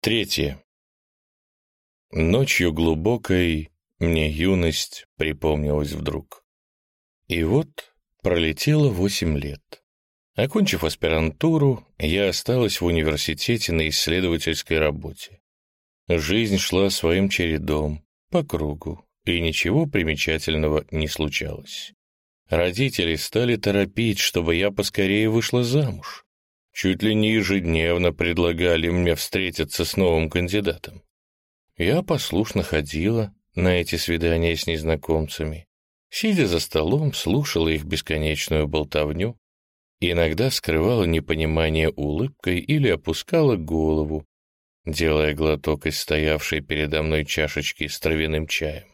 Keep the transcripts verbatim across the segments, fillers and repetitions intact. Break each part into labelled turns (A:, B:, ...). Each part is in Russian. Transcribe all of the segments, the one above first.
A: Третье. Ночью глубокой мне юность припомнилась вдруг. И вот пролетело восемь лет. Окончив аспирантуру, я осталась в университете на исследовательской работе. Жизнь шла своим чередом, по кругу, и ничего примечательного не случалось. Родители стали торопить, чтобы я поскорее вышла замуж. Чуть ли не ежедневно предлагали мне встретиться с новым кандидатом. Я послушно ходила на эти свидания с незнакомцами, сидя за столом, слушала их бесконечную болтовню, иногда скрывала непонимание улыбкой или опускала голову, делая глоток из стоявшей передо мной чашечки с травяным чаем.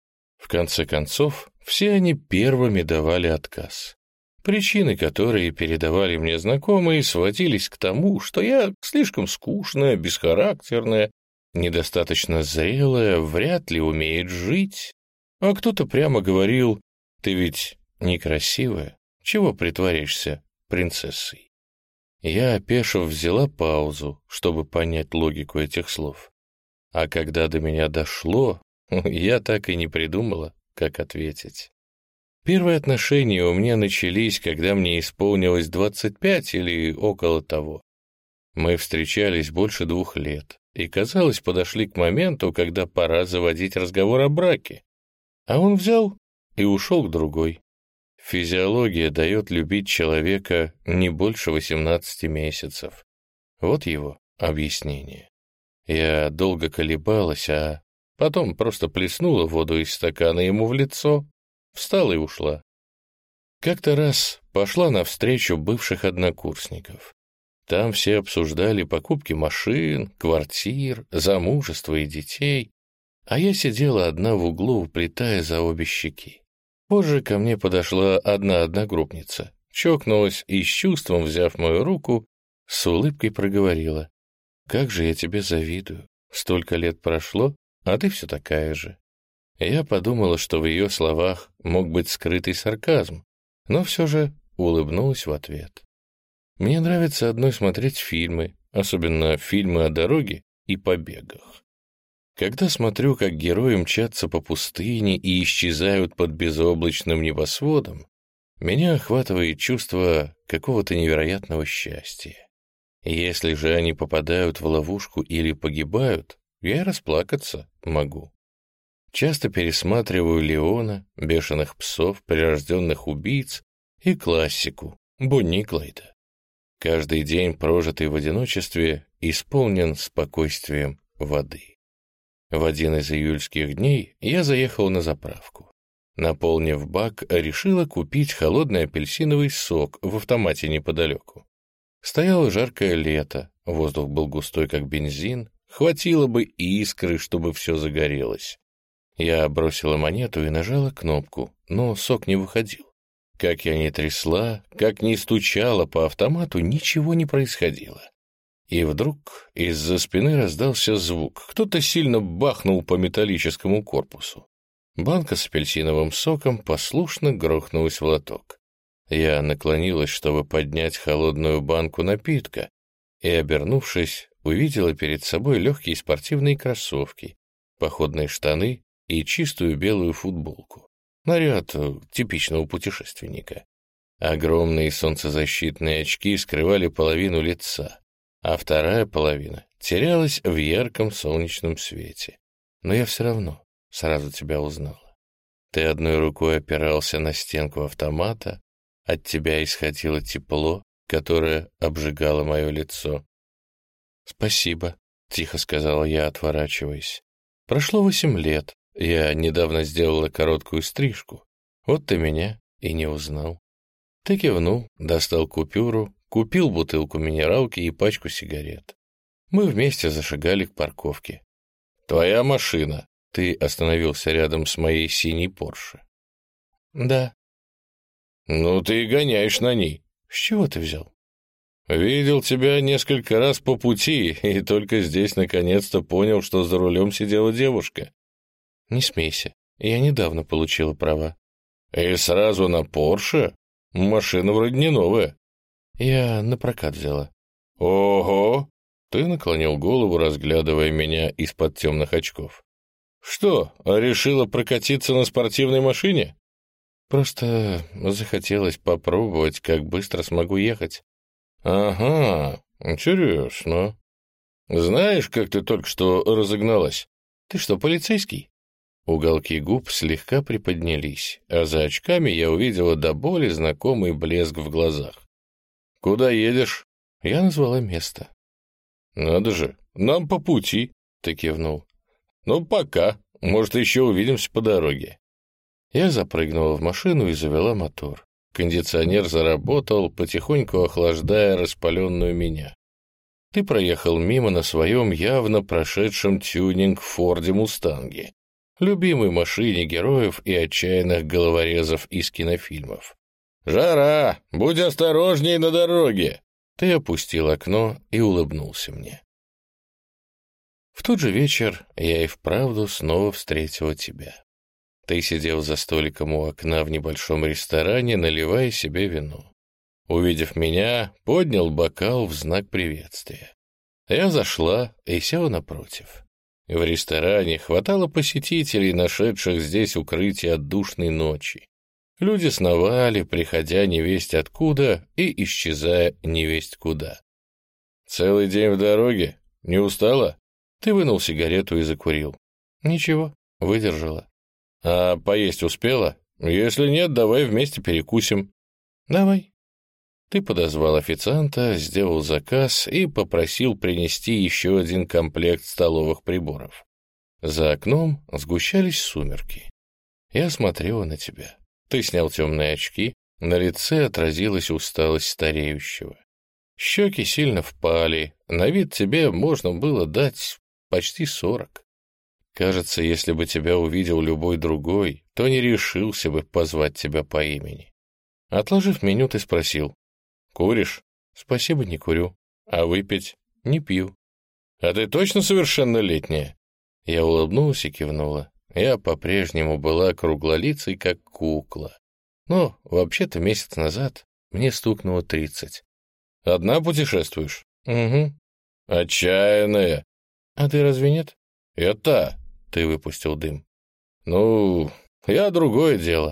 A: В конце концов, все они первыми давали отказ. Причины, которые передавали мне знакомые, сводились к тому, что я слишком скучная, бесхарактерная, недостаточно зрелая, вряд ли умеет жить. А кто-то прямо говорил: «Ты ведь некрасивая, чего притворяешься принцессой?» Я, опешив, взяла паузу, чтобы понять логику этих слов. А когда до меня дошло, я так и не придумала, как ответить. Первые отношения у меня начались, когда мне исполнилось двадцать пять или около того. Мы встречались больше двух лет, и, казалось, подошли к моменту, когда пора заводить разговор о браке. А он взял и ушел к другой. Физиология дает любить человека не больше восемнадцати месяцев. Вот его объяснение. Я долго колебалась, а потом просто плеснула воду из стакана ему в лицо, встала и ушла. Как-то раз пошла навстречу бывших однокурсников. Там все обсуждали покупки машин, квартир, замужество и детей, а я сидела одна в углу, уплетая за обе щеки. Позже ко мне подошла одна одногруппница, чокнулась и, с чувством взяв мою руку, с улыбкой проговорила: «Как же я тебе завидую! Столько лет прошло, а ты все такая же». Я подумала, что в ее словах мог быть скрытый сарказм, но все же улыбнулась в ответ. Мне нравится одной смотреть фильмы, особенно фильмы о дороге и побегах. Когда смотрю, как герои мчатся по пустыне и исчезают под безоблачным небосводом, меня охватывает чувство какого-то невероятного счастья. Если же они попадают в ловушку или погибают, я и расплакаться могу. Часто пересматриваю Леона, Бешеных псов, Прирожденных убийц и классику Бонни и Клайда. Каждый день, прожитый в одиночестве, исполнен спокойствием воды. В один из июльских дней я заехал на заправку. Наполнив бак, решила купить холодный апельсиновый сок в автомате неподалеку. Стояло жаркое лето, воздух был густой, как бензин, хватило бы искры, чтобы все загорелось. Я бросила монету и нажала кнопку, но сок не выходил. Как я ни трясла, как ни стучала по автомату, ничего не происходило. И вдруг из-за спины раздался звук. Кто-то сильно бахнул по металлическому корпусу. Банка с апельсиновым соком послушно грохнулась в лоток. Я наклонилась, чтобы поднять холодную банку напитка, и, обернувшись, увидела перед собой легкие спортивные кроссовки, походные штаны и чистую белую футболку. Наряд типичного путешественника. Огромные солнцезащитные очки скрывали половину лица, а вторая половина терялась в ярком солнечном свете. Но я все равно сразу тебя узнала. Ты одной рукой опирался на стенку автомата, от тебя исходило тепло, которое обжигало мое лицо. «Спасибо», — тихо сказала я, отворачиваясь. «Прошло восемь лет. Я недавно сделала короткую стрижку. Вот ты меня и не узнал». Ты кивнул, достал купюру, купил бутылку минералки и пачку сигарет. Мы вместе зашагали к парковке. «Твоя машина». Ты остановился рядом с моей синей Порше. «Да». «Ну, ты и гоняешь на ней». «С чего ты взял?» «Видел тебя несколько раз по пути, и только здесь наконец-то понял, что за рулем сидела девушка». «Не смейся, я недавно получила права». «И сразу на Порше? Машина вроде не новая». «Я на прокат взяла». «Ого! Ты наклонил голову, разглядывая меня из-под темных очков. «Что, решила прокатиться на спортивной машине?» «Просто захотелось попробовать, как быстро смогу ехать». «Ага, интересно. Знаешь, как ты только что разогналась? Ты что, полицейский?» Уголки губ слегка приподнялись, а за очками я увидела до боли знакомый блеск в глазах. «Куда едешь?» Я назвала место. «Надо же, нам по пути», — ты кивнул. «Ну, пока. Может, еще увидимся по дороге». Я запрыгнула в машину и завела мотор. Кондиционер заработал, потихоньку охлаждая распаленную меня. Ты проехал мимо на своем явно прошедшем тюнинг Форде Мустанге, любимой машине героев и отчаянных головорезов из кинофильмов. «Жара! Будь осторожней на дороге!» Ты опустил окно и улыбнулся мне. В тот же вечер я и вправду снова встретила тебя. Ты сидел за столиком у окна в небольшом ресторане, наливая себе вино. Увидев меня, поднял бокал в знак приветствия. Я зашла и села напротив. В ресторане хватало посетителей, нашедших здесь укрытие от душной ночи. Люди сновали, приходя невесть откуда и исчезая невесть куда. «Целый день в дороге? Не устала?» Ты вынул сигарету и закурил. «Ничего, выдержала». «А поесть успела? Если нет, давай вместе перекусим». «Давай». Ты подозвал официанта, сделал заказ и попросил принести еще один комплект столовых приборов. За окном сгущались сумерки. Я смотрела на тебя. Ты снял темные очки, на лице отразилась усталость стареющего. Щеки сильно впали, на вид тебе можно было дать почти сорок. Кажется, если бы тебя увидел любой другой, то не решился бы позвать тебя по имени. Отложив меню, ты спросил: «Куришь?» «Спасибо, не курю. А выпить?» «Не пью». «А ты точно совершеннолетняя?» Я улыбнулась и кивнула. Я по-прежнему была круглолицей, как кукла. Но, вообще-то, месяц назад мне стукнуло тридцать. «Одна путешествуешь?» «Угу». «Отчаянная». «А ты разве нет?» «Я та». Ты выпустил дым. «Ну, я другое дело».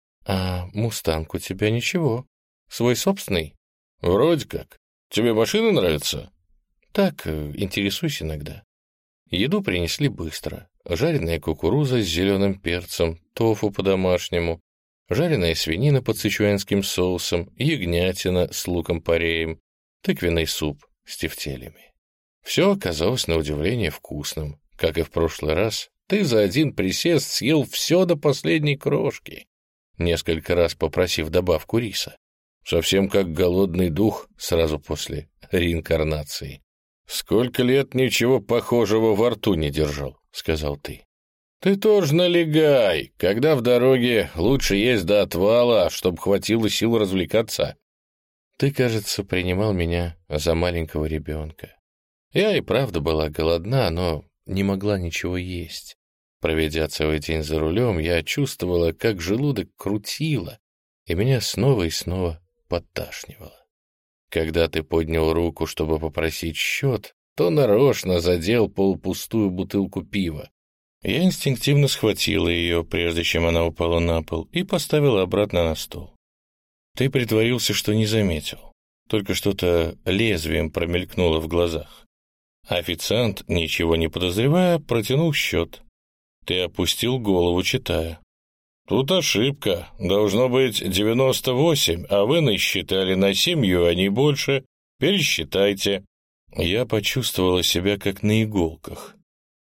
A: «А «Мустанг» у тебя ничего. Свой собственный?» «Вроде как. Тебе машина нравится?» «Так, интересуюсь иногда». Еду принесли быстро. Жареная кукуруза с зеленым перцем, тофу по-домашнему, жареная свинина под сычуанским соусом, ягнятина с луком-пореем, тыквенный суп с тефтелями. Все оказалось на удивление вкусным. Как и в прошлый раз, ты за один присест съел все до последней крошки, несколько раз попросив добавку риса. Совсем как голодный дух сразу после реинкарнации. «Сколько лет ничего похожего во рту не держал», — сказал ты. «Ты тоже налегай, когда в дороге лучше есть до отвала, чтобы хватило сил развлекаться». Ты, кажется, принимал меня за маленького ребенка. Я и правда была голодна, но не могла ничего есть. Проведя целый день за рулем, я чувствовала, как желудок крутило, и меня снова и снова подташнивало. Когда ты поднял руку, чтобы попросить счет, то нарочно задел полупустую бутылку пива. Я инстинктивно схватила ее, прежде чем она упала на пол, и поставила обратно на стол. Ты притворился, что не заметил. Только что-то лезвием промелькнуло в глазах. Официант, ничего не подозревая, протянул счет. Ты опустил голову, читая. «Тут ошибка. Должно быть девяносто восемь, а вы насчитали на семь юаней больше. Пересчитайте». Я почувствовала себя как на иголках.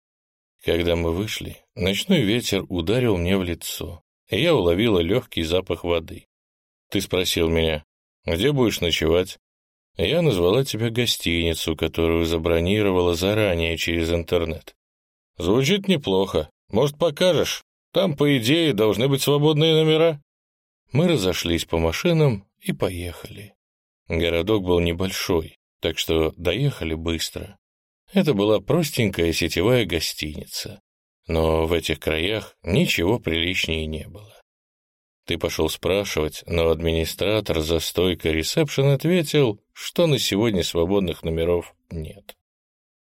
A: Когда мы вышли, ночной ветер ударил мне в лицо, и я уловила легкий запах воды. Ты спросил меня: «Где будешь ночевать?» Я назвала тебе гостиницу, которую забронировала заранее через интернет. «Звучит неплохо. Может, покажешь? Там, по идее, должны быть свободные номера». Мы разошлись по машинам и поехали. Городок был небольшой, так что доехали быстро. Это была простенькая сетевая гостиница, но в этих краях ничего приличнее не было. Ты пошел спрашивать, но администратор за стойкой ресепшн ответил, что на сегодня свободных номеров нет.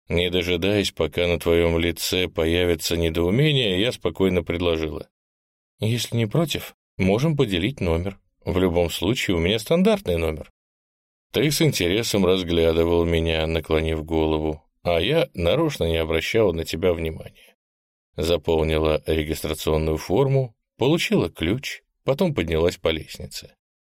A: Не дожидаясь, пока на твоем лице появится недоумение, я спокойно предложила. «Если не против, можем поделить номер. В любом случае, у меня стандартный номер». Ты с интересом разглядывал меня, наклонив голову, а я нарочно не обращала на тебя внимания. Заполнила регистрационную форму, получила ключ, потом поднялась по лестнице.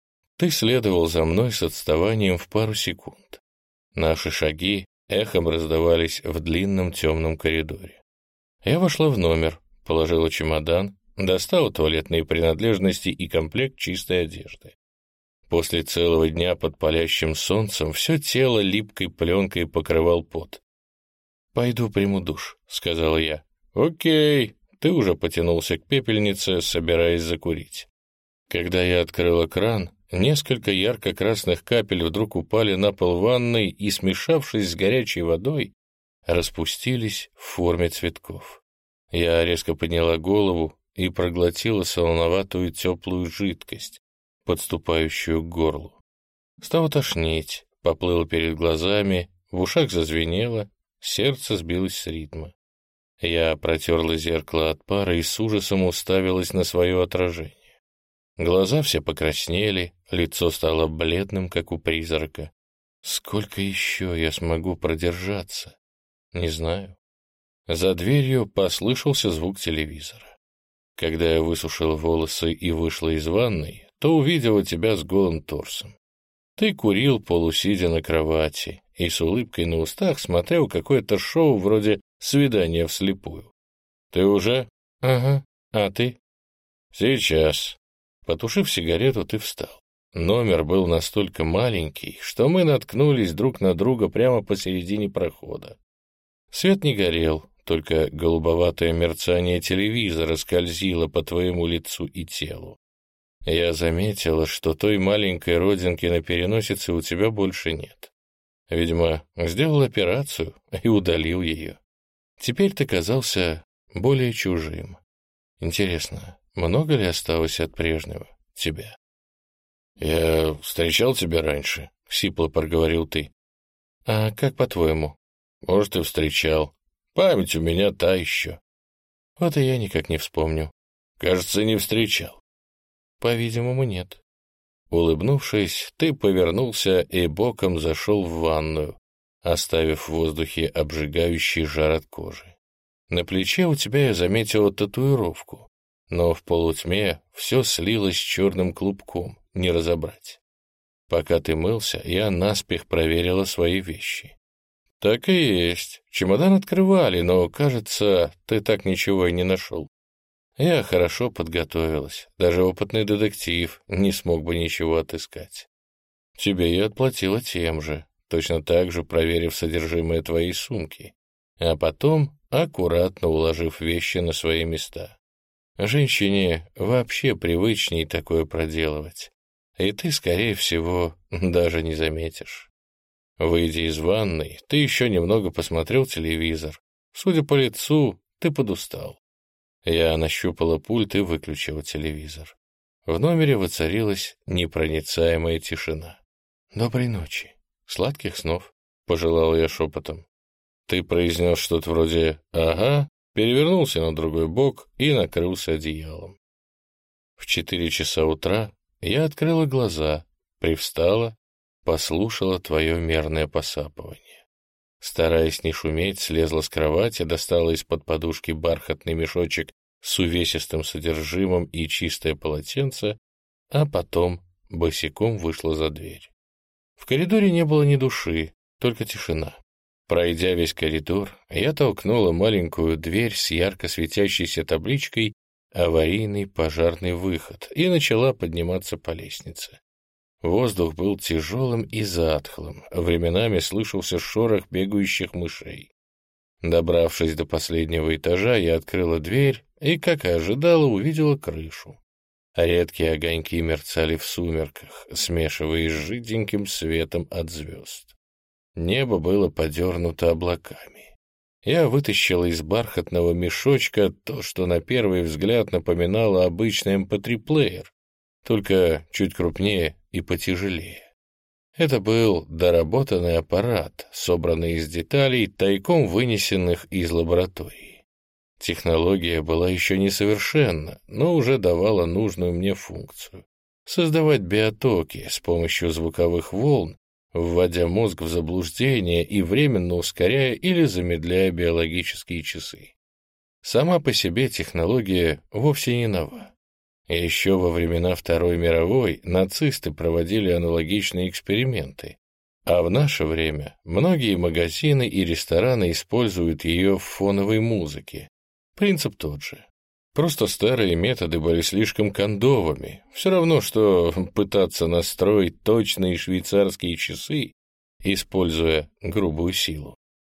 A: Ты следовал за мной с отставанием в пару секунд. Наши шаги эхом раздавались в длинном темном коридоре. Я вошла в номер, положила чемодан, достала туалетные принадлежности и комплект чистой одежды. После целого дня под палящим солнцем все тело липкой пленкой покрывал пот. «Пойду приму душ», — сказал я. «Окей», — ты уже потянулся к пепельнице, собираясь закурить. Когда я открыла кран, несколько ярко-красных капель вдруг упали на пол ванной и, смешавшись с горячей водой, распустились в форме цветков. Я резко подняла голову и проглотила солоноватую теплую жидкость, подступающую к горлу. Стало тошнить, поплыло перед глазами, в ушах зазвенело, сердце сбилось с ритма. Я протерла зеркало от пара и с ужасом уставилась на свое отражение. Глаза все покраснели, лицо стало бледным, как у призрака. Сколько еще я смогу продержаться? Не знаю. За дверью послышался звук телевизора. Когда я высушила волосы и вышла из ванной, то увидела тебя с голым торсом. Ты курил, полусидя на кровати, и с улыбкой на устах смотрел какое-то шоу вроде «Свидания вслепую». Ты уже? Ага. А ты? Сейчас. Потушив сигарету, ты встал. Номер был настолько маленький, что мы наткнулись друг на друга прямо посередине прохода. Свет не горел, только голубоватое мерцание телевизора скользило по твоему лицу и телу. Я заметила, что той маленькой родинки на переносице у тебя больше нет. Видимо, сделал операцию и удалил ее. Теперь ты казался более чужим. Интересно, много ли осталось от прежнего тебя? «Я встречал тебя раньше», — сипло проговорил ты. «А как по-твоему?» «Может, и встречал. Память у меня та еще». «Вот и я никак не вспомню». «Кажется, не встречал». «По-видимому, нет». Улыбнувшись, ты повернулся и боком зашел в ванную, оставив в воздухе обжигающий жар от кожи. На плече у тебя я заметила татуировку, но в полутьме все слилось черным клубком, не разобрать. Пока ты мылся, я наспех проверила свои вещи. Так и есть. Чемодан открывали, но, кажется, ты так ничего и не нашел. Я хорошо подготовилась. Даже опытный детектив не смог бы ничего отыскать. Тебе я отплатила тем же, точно так же проверив содержимое твоей сумки, а потом аккуратно уложив вещи на свои места. Женщине вообще привычней такое проделывать, и ты, скорее всего, даже не заметишь. Выйдя из ванной, ты еще немного посмотрел телевизор. Судя по лицу, ты подустал. Я нащупала пульт и выключила телевизор. В номере воцарилась непроницаемая тишина. «Доброй ночи. Сладких снов», — пожелал я шепотом. Ты произнес что-то вроде «ага», перевернулся на другой бок и накрылся одеялом. В четыре часа утра я открыла глаза, привстала, послушала твое мерное посапывание. Стараясь не шуметь, слезла с кровати, достала из-под подушки бархатный мешочек с увесистым содержимым и чистое полотенце, а потом босиком вышла за дверь. В коридоре не было ни души, только тишина. Пройдя весь коридор, я толкнула маленькую дверь с ярко светящейся табличкой «Аварийный пожарный выход» и начала подниматься по лестнице. Воздух был тяжелым и затхлым, временами слышался шорох бегающих мышей. Добравшись до последнего этажа, я открыла дверь и, как и ожидала, увидела крышу. Редкие огоньки мерцали в сумерках, смешиваясь с жиденьким светом от звезд. Небо было подернуто облаками. Я вытащила из бархатного мешочка то, что на первый взгляд напоминало обычный эм пэ три плеер, только чуть крупнее и потяжелее. Это был доработанный аппарат, собранный из деталей, тайком вынесенных из лаборатории. Технология была еще несовершенна, но уже давала нужную мне функцию — создавать биотоки с помощью звуковых волн, вводя мозг в заблуждение и временно ускоряя или замедляя биологические часы. Сама по себе технология вовсе не нова. Еще во времена Второй мировой нацисты проводили аналогичные эксперименты, а в наше время многие магазины и рестораны используют ее в фоновой музыке. Принцип тот же. Просто старые методы были слишком кондовыми. Все равно, что пытаться настроить точные швейцарские часы, используя грубую силу.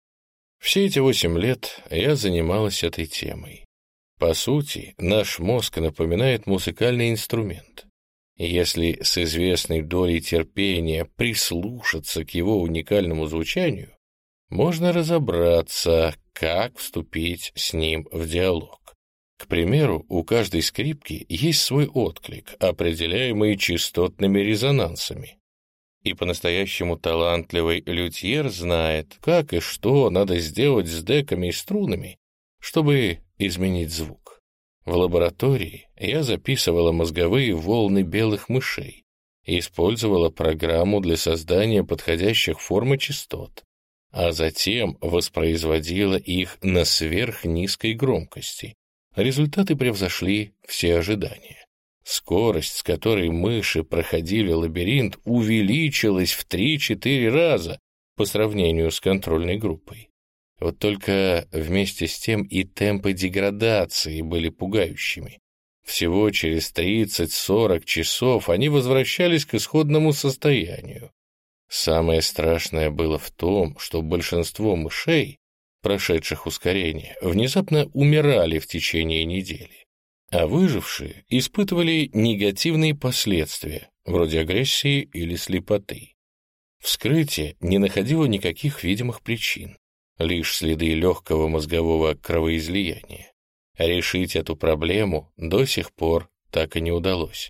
A: Все эти восемь лет я занималась этой темой. По сути, наш мозг напоминает музыкальный инструмент. Если с известной долей терпения прислушаться к его уникальному звучанию, можно разобраться, как вступить с ним в диалог. К примеру, у каждой скрипки есть свой отклик, определяемый частотными резонансами. И по-настоящему талантливый лютьер знает, как и что надо сделать с деками и струнами, чтобы изменить звук. В лаборатории я записывала мозговые волны белых мышей и использовала программу для создания подходящих форм и частот, а затем воспроизводила их на сверхнизкой громкости. Результаты превзошли все ожидания. Скорость, с которой мыши проходили лабиринт, увеличилась в три-четыре раза по сравнению с контрольной группой. Вот только вместе с тем и темпы деградации были пугающими. Всего через тридцать-сорок часов они возвращались к исходному состоянию. Самое страшное было в том, что большинство мышей, прошедших ускорение, внезапно умирали в течение недели, а выжившие испытывали негативные последствия, вроде агрессии или слепоты. Вскрытие не находило никаких видимых причин, лишь следы легкого мозгового кровоизлияния. Решить эту проблему до сих пор так и не удалось.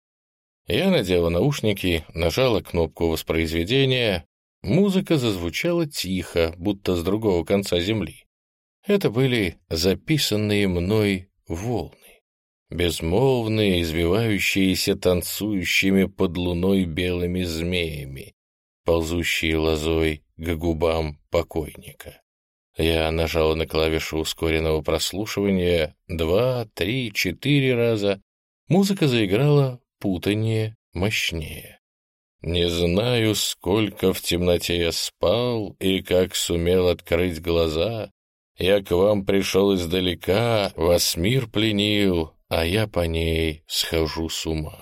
A: Я надела наушники, нажала кнопку воспроизведения. Музыка зазвучала тихо, будто с другого конца земли. Это были записанные мной волны, безмолвные, извивающиеся танцующими под луной белыми змеями, ползущие лозой к губам покойника. Я нажала на клавишу ускоренного прослушивания два, три, четыре раза. Музыка заиграла путанее, мощнее. Не знаю, сколько в темноте я спал и как сумел открыть глаза. Я к вам пришел издалека, вас мир пленил, а я по ней схожу с ума.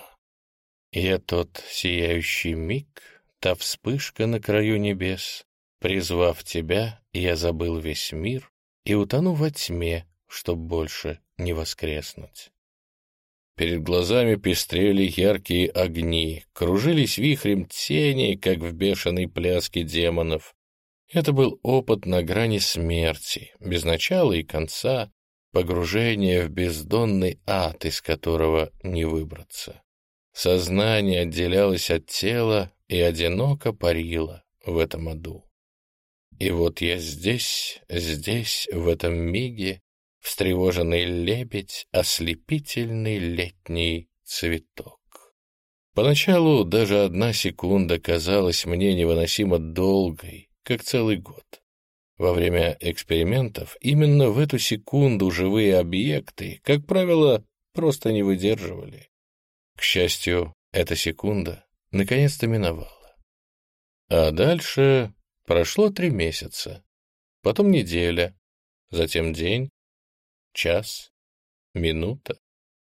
A: Я тот сияющий миг, та вспышка на краю небес. Призвав тебя, я забыл весь мир и утону во тьме, чтоб больше не воскреснуть. Перед глазами пестрели яркие огни, кружились вихрем тени, как в бешеной пляске демонов. Это был опыт на грани смерти, без начала и конца, погружение в бездонный ад, из которого не выбраться. Сознание отделялось от тела и одиноко парило в этом аду. И вот я здесь, здесь, в этом миге, встревоженный лебедь, ослепительный летний цветок. Поначалу даже одна секунда казалась мне невыносимо долгой, как целый год. Во время экспериментов именно в эту секунду живые объекты, как правило, просто не выдерживали. К счастью, эта секунда наконец-то миновала. А дальше прошло три месяца, потом неделя, затем день, час, минута.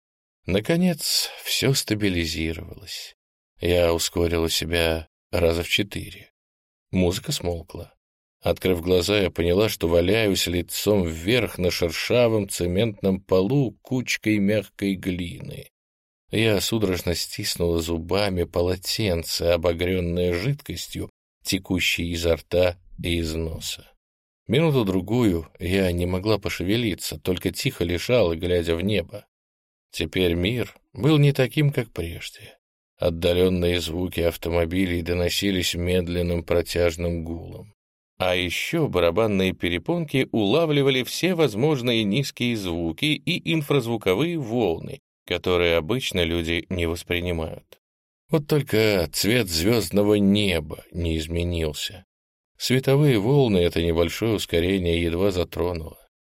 A: Наконец, все стабилизировалось. Я ускорила себя раза в четыре. Музыка смолкла. Открыв глаза, я поняла, что валяюсь лицом вверх на шершавом цементном полу кучкой мягкой глины. Я судорожно стиснула зубами полотенце, обогренное жидкостью, текущей изо рта и из носа. Минуту-другую я не могла пошевелиться, только тихо лежала, глядя в небо. Теперь мир был не таким, как прежде. Отдаленные звуки автомобилей доносились медленным протяжным гулом. А еще барабанные перепонки улавливали все возможные низкие звуки и инфразвуковые волны, которые обычно люди не воспринимают. Вот только цвет звездного неба не изменился. Световые волны это небольшое ускорение едва затронуло.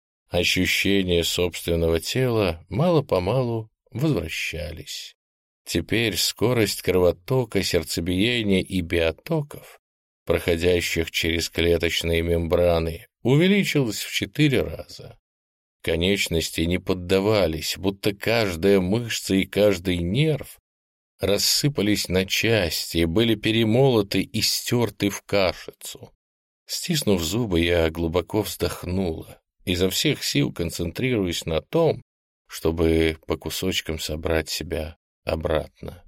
A: Ощущения собственного тела мало-помалу возвращались. Теперь скорость кровотока, сердцебиения и биотоков, проходящих через клеточные мембраны, увеличилась в четыре раза. Конечности не поддавались, будто каждая мышца и каждый нерв рассыпались на части и были перемолоты и стерты в кашицу. Стиснув зубы, я глубоко вздохнула, изо всех сил концентрируясь на том, чтобы по кусочкам собрать себя обратно.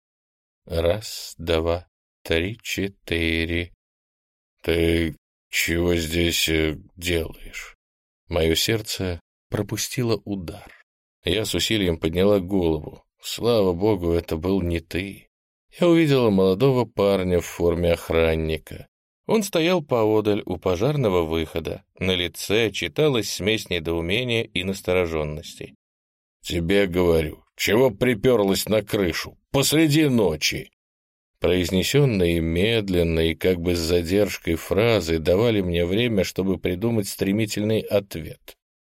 A: Раз, два, три, четыре. «Ты чего здесь делаешь?» Мое сердце пропустило удар. Я с усилием подняла голову. Слава богу, это был не ты. Я увидела молодого парня в форме охранника. Он стоял поодаль у пожарного выхода. На лице читалась смесь недоумения и настороженности. «Тебе говорю, чего приперлась на крышу? Посреди ночи!» Произнесенные медленно и как бы с задержкой фразы давали мне время, чтобы придумать стремительный ответ.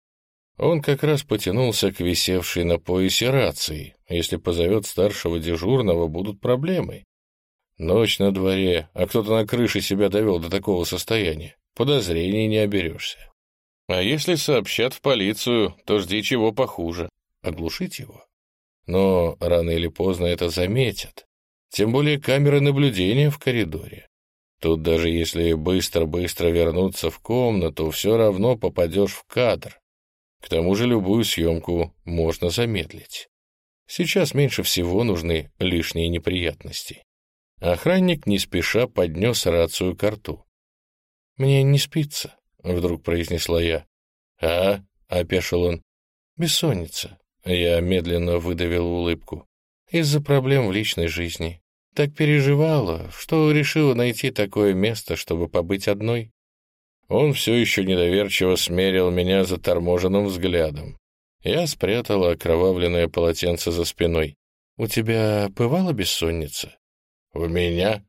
A: Он как раз потянулся к висевшей на поясе рации. Если позовет старшего дежурного, будут проблемы. Ночь на дворе, а кто-то на крыше себя довел до такого состояния. Подозрений не оберешься. А если сообщат в полицию, то жди чего похуже. Оглушить его? Но рано или поздно это заметят. Тем более камеры наблюдения в коридоре. Тут даже если быстро-быстро вернуться в комнату, все равно попадешь в кадр. К тому же любую съемку можно замедлить. Сейчас меньше всего нужны лишние неприятности. Охранник не спеша поднес рацию к рту. «Мне не спится», — вдруг произнесла я. «А?» — опешил он. «Бессонница». Я медленно выдавил улыбку. «Из-за проблем в личной жизни. Так переживала, что решила найти такое место, чтобы побыть одной». Он все еще недоверчиво смерил меня заторможенным взглядом. Я спрятала окровавленное полотенце за спиной. «У тебя бывала бессонница?» «У меня?»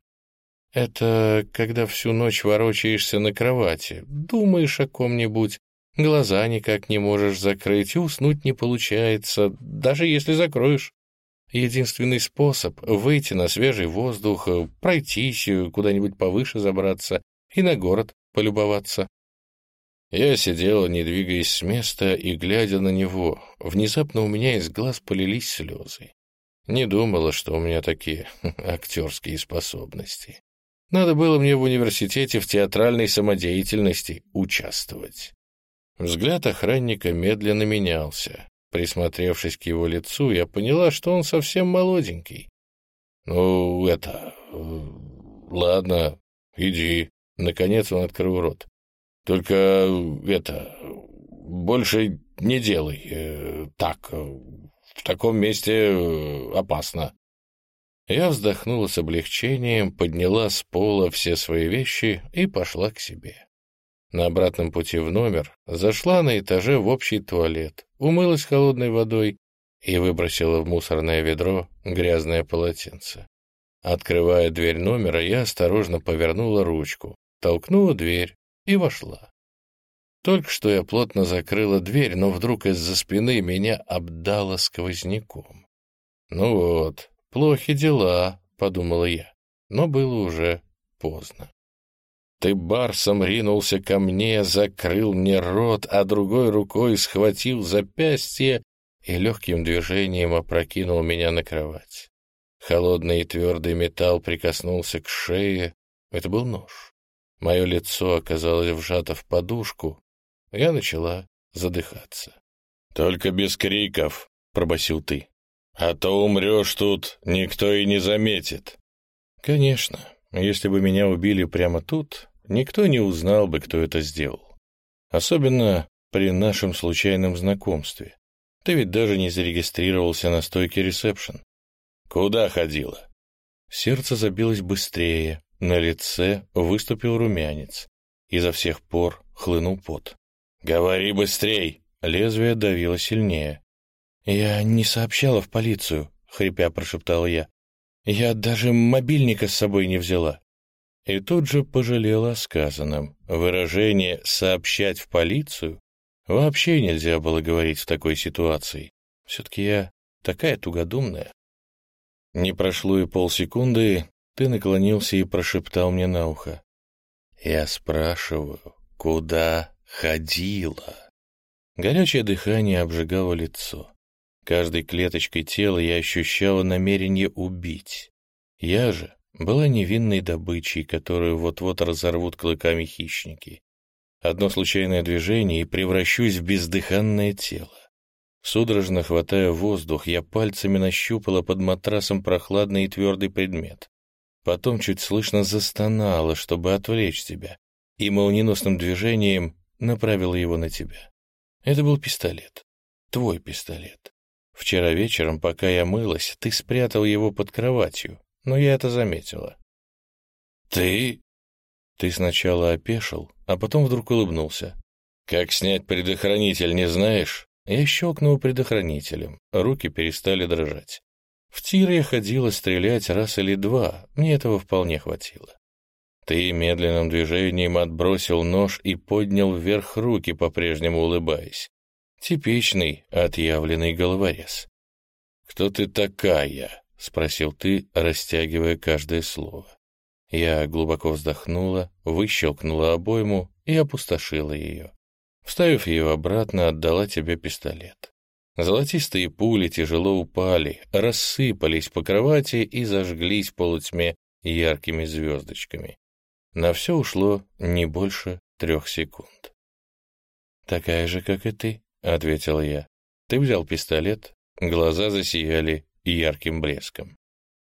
A: «Это когда всю ночь ворочаешься на кровати, думаешь о ком-нибудь, глаза никак не можешь закрыть, и уснуть не получается, даже если закроешь. Единственный способ — выйти на свежий воздух, пройтись, куда-нибудь повыше забраться и на город полюбоваться». Я сидела, не двигаясь с места и глядя на него. Внезапно у меня из глаз полились слезы. Не думала, что у меня такие актерские способности. Надо было мне в университете в театральной самодеятельности участвовать. Взгляд охранника медленно менялся. Присмотревшись к его лицу, я поняла, что он совсем молоденький. «Ну, это... ладно, иди». Наконец он открыл рот. «Только это... больше не делай. Э, так, в таком месте опасно». Я вздохнула с облегчением, подняла с пола все свои вещи и пошла к себе. На обратном пути в номер зашла на этаже в общий туалет, умылась холодной водой и выбросила в мусорное ведро грязное полотенце. Открывая дверь номера, я осторожно повернула ручку, толкнула дверь и вошла. Только что я плотно закрыла дверь, но вдруг из-за спины меня обдало сквозняком. «Ну вот, плохи дела», — подумала я, но было уже поздно. Ты барсом ринулся ко мне, закрыл мне рот, а другой рукой схватил запястье и легким движением опрокинул меня на кровать. Холодный и твердый металл прикоснулся к шее. Это был нож. Мое лицо оказалось вжато в подушку. Я начала задыхаться. «Только без криков», — пробасил ты. «А то умрешь тут, никто и не заметит». Конечно, если бы меня убили прямо тут, никто не узнал бы, кто это сделал. Особенно при нашем случайном знакомстве. Ты ведь даже не зарегистрировался на стойке ресепшн. Куда ходила? Сердце забилось быстрее, на лице выступил румянец. Изо всех пор хлынул пот. «Говори быстрей!» Лезвие давило сильнее. «Я не сообщала в полицию», — хрипя прошептала я. «Я даже мобильника с собой не взяла». И тут же пожалела о сказанном. Выражение «сообщать в полицию» вообще нельзя было говорить в такой ситуации. Все-таки я такая тугодумная. Не прошло и полсекунды, ты наклонился и прошептал мне на ухо. «Я спрашиваю, куда ходила?» Горячее дыхание обжигало лицо. Каждой клеточкой тела я ощущала намерение убить. Я же была невинной добычей, которую вот-вот разорвут клыками хищники. Одно случайное движение, и превращусь в бездыханное тело. Судорожно хватая воздух, я пальцами нащупала под матрасом прохладный и твердый предмет. Потом чуть слышно застонала, чтобы отвлечь тебя, и молниеносным движением направила его на тебя. Это был пистолет. Твой пистолет. Вчера вечером, пока я мылась, ты спрятал его под кроватью, но я это заметила. «Ты?» Ты сначала опешил, а потом вдруг улыбнулся. «Как снять предохранитель, не знаешь?» Я щелкнул предохранителем, руки перестали дрожать. В тир я ходила стрелять раз или два, мне этого вполне хватило. Ты медленным движением отбросил нож и поднял вверх руки, по-прежнему улыбаясь. Типичный отъявленный головорез. «Кто ты такая?» — спросил ты, растягивая каждое слово. Я глубоко вздохнула, выщелкнула обойму и опустошила ее. Вставив ее обратно, отдала тебе пистолет. Золотистые пули тяжело упали, рассыпались по кровати и зажглись в полутьме яркими звездочками. На все ушло не больше трех секунд. «Такая же, как и ты», — ответила я. Ты взял пистолет, глаза засияли ярким блеском.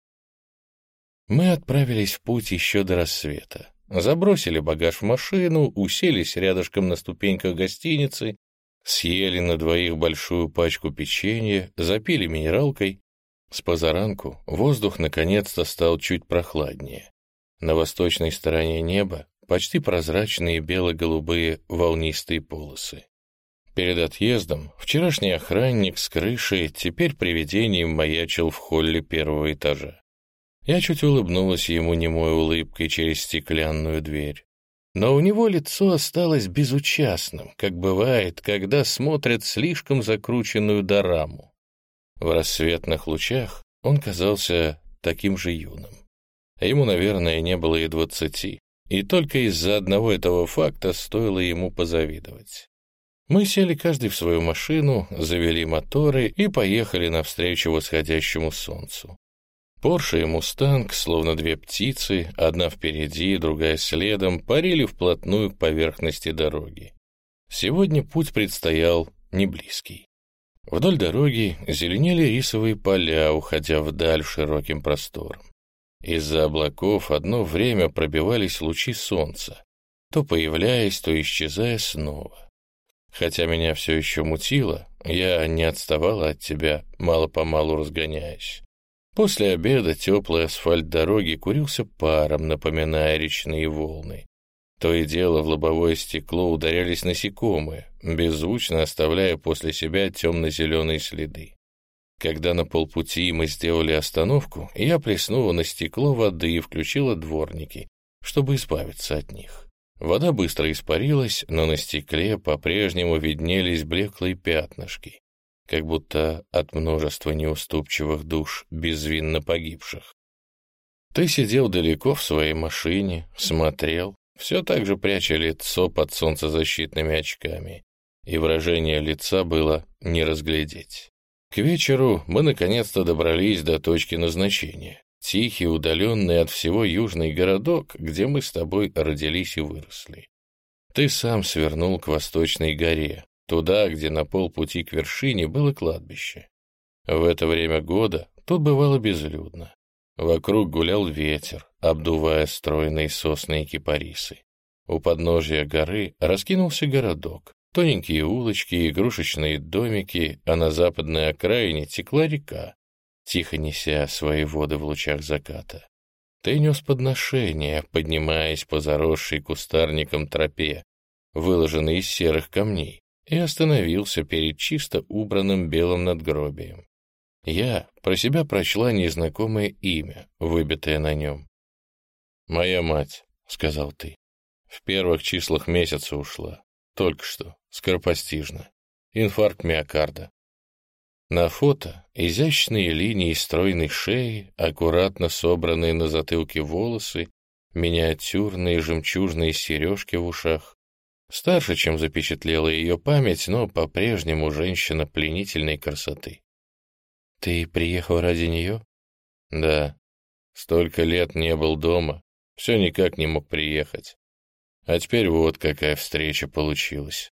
A: Мы отправились в путь еще до рассвета. Забросили багаж в машину, уселись рядышком на ступеньках гостиницы, съели на двоих большую пачку печенья, запили минералкой. С позаранку воздух наконец-то стал чуть прохладнее. На восточной стороне неба почти прозрачные бело-голубые волнистые полосы. Перед отъездом вчерашний охранник с крыши теперь привидением маячил в холле первого этажа. Я чуть улыбнулась ему немой улыбкой через стеклянную дверь. Но у него лицо осталось безучастным, как бывает, когда смотрят слишком закрученную дораму. В рассветных лучах он казался таким же юным. Ему, наверное, не было и двадцати, и только из-за одного этого факта стоило ему позавидовать. Мы сели каждый в свою машину, завели моторы и поехали навстречу восходящему солнцу. Порше и Мустанг, словно две птицы, одна впереди, другая следом, парили вплотную к поверхности дороги. Сегодня путь предстоял неблизкий. Вдоль дороги зеленели рисовые поля, уходя вдаль широким простором. Из-за облаков одно время пробивались лучи солнца, то появляясь, то исчезая снова. Хотя меня все еще мутило, я не отставала от тебя, мало-помалу разгоняясь. После обеда теплый асфальт дороги курился паром, напоминая речные волны. То и дело в лобовое стекло ударялись насекомые, беззвучно оставляя после себя темно-зеленые следы. Когда на полпути мы сделали остановку, я плеснула на стекло воды и включила дворники, чтобы избавиться от них. Вода быстро испарилась, но на стекле по-прежнему виднелись блеклые пятнышки, как будто от множества неуступчивых душ, безвинно погибших. Ты сидел далеко в своей машине, смотрел, все так же пряча лицо под солнцезащитными очками, и выражение лица было не разглядеть. К вечеру мы наконец-то добрались до точки назначения, тихий, удаленный от всего южный городок, где мы с тобой родились и выросли. Ты сам свернул к восточной горе, туда, где на полпути к вершине было кладбище. В это время года тут бывало безлюдно. Вокруг гулял ветер, обдувая стройные сосны и кипарисы. У подножия горы раскинулся городок, тоненькие улочки, игрушечные домики, а на западной окраине текла река, тихо неся свои воды в лучах заката. Ты нес подношение, поднимаясь по заросшей кустарником тропе, выложенной из серых камней, и остановился перед чисто убранным белым надгробием. Я про себя прочла незнакомое имя, выбитое на нем. «Моя мать», — сказал ты, — «в первых числах месяца ушла. Только что, скоропостижно. Инфаркт миокарда». На фото изящные линии стройной шеи, аккуратно собранные на затылке волосы, миниатюрные жемчужные сережки в ушах. Старше, чем запечатлела ее память, но по-прежнему женщина пленительной красоты. «Ты приехал ради нее?» «Да. Столько лет не был дома, все никак не мог приехать. А теперь вот какая встреча получилась».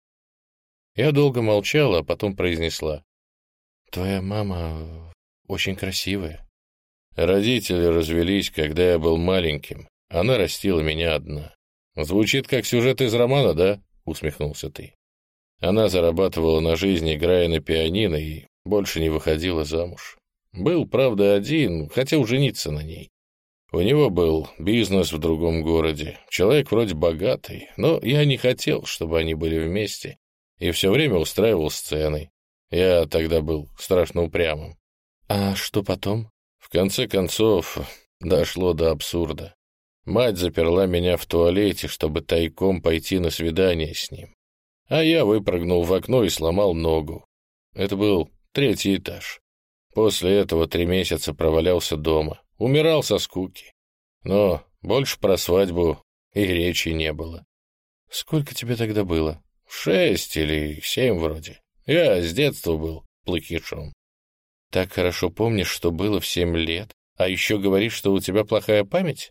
A: Я долго молчала, а потом произнесла. «Твоя мама очень красивая». Родители развелись, когда я был маленьким. Она растила меня одна. «Звучит как сюжет из романа, да?» — усмехнулся ты. Она зарабатывала на жизнь, играя на пианино, и больше не выходила замуж. Был, правда, один, хотел жениться на ней. У него был бизнес в другом городе, человек вроде богатый, но я не хотел, чтобы они были вместе, и все время устраивал сцены. Я тогда был страшно упрямым. А что потом? В конце концов, дошло до абсурда. Мать заперла меня в туалете, чтобы тайком пойти на свидание с ним. А я выпрыгнул в окно и сломал ногу. Это был третий этаж. После этого три месяца провалялся дома. Умирал со скуки. Но больше про свадьбу и речи не было. Сколько тебе тогда было? Шесть или семь вроде. Я с детства был плохишом. Так хорошо помнишь, что было в семь лет, а еще говоришь, что у тебя плохая память?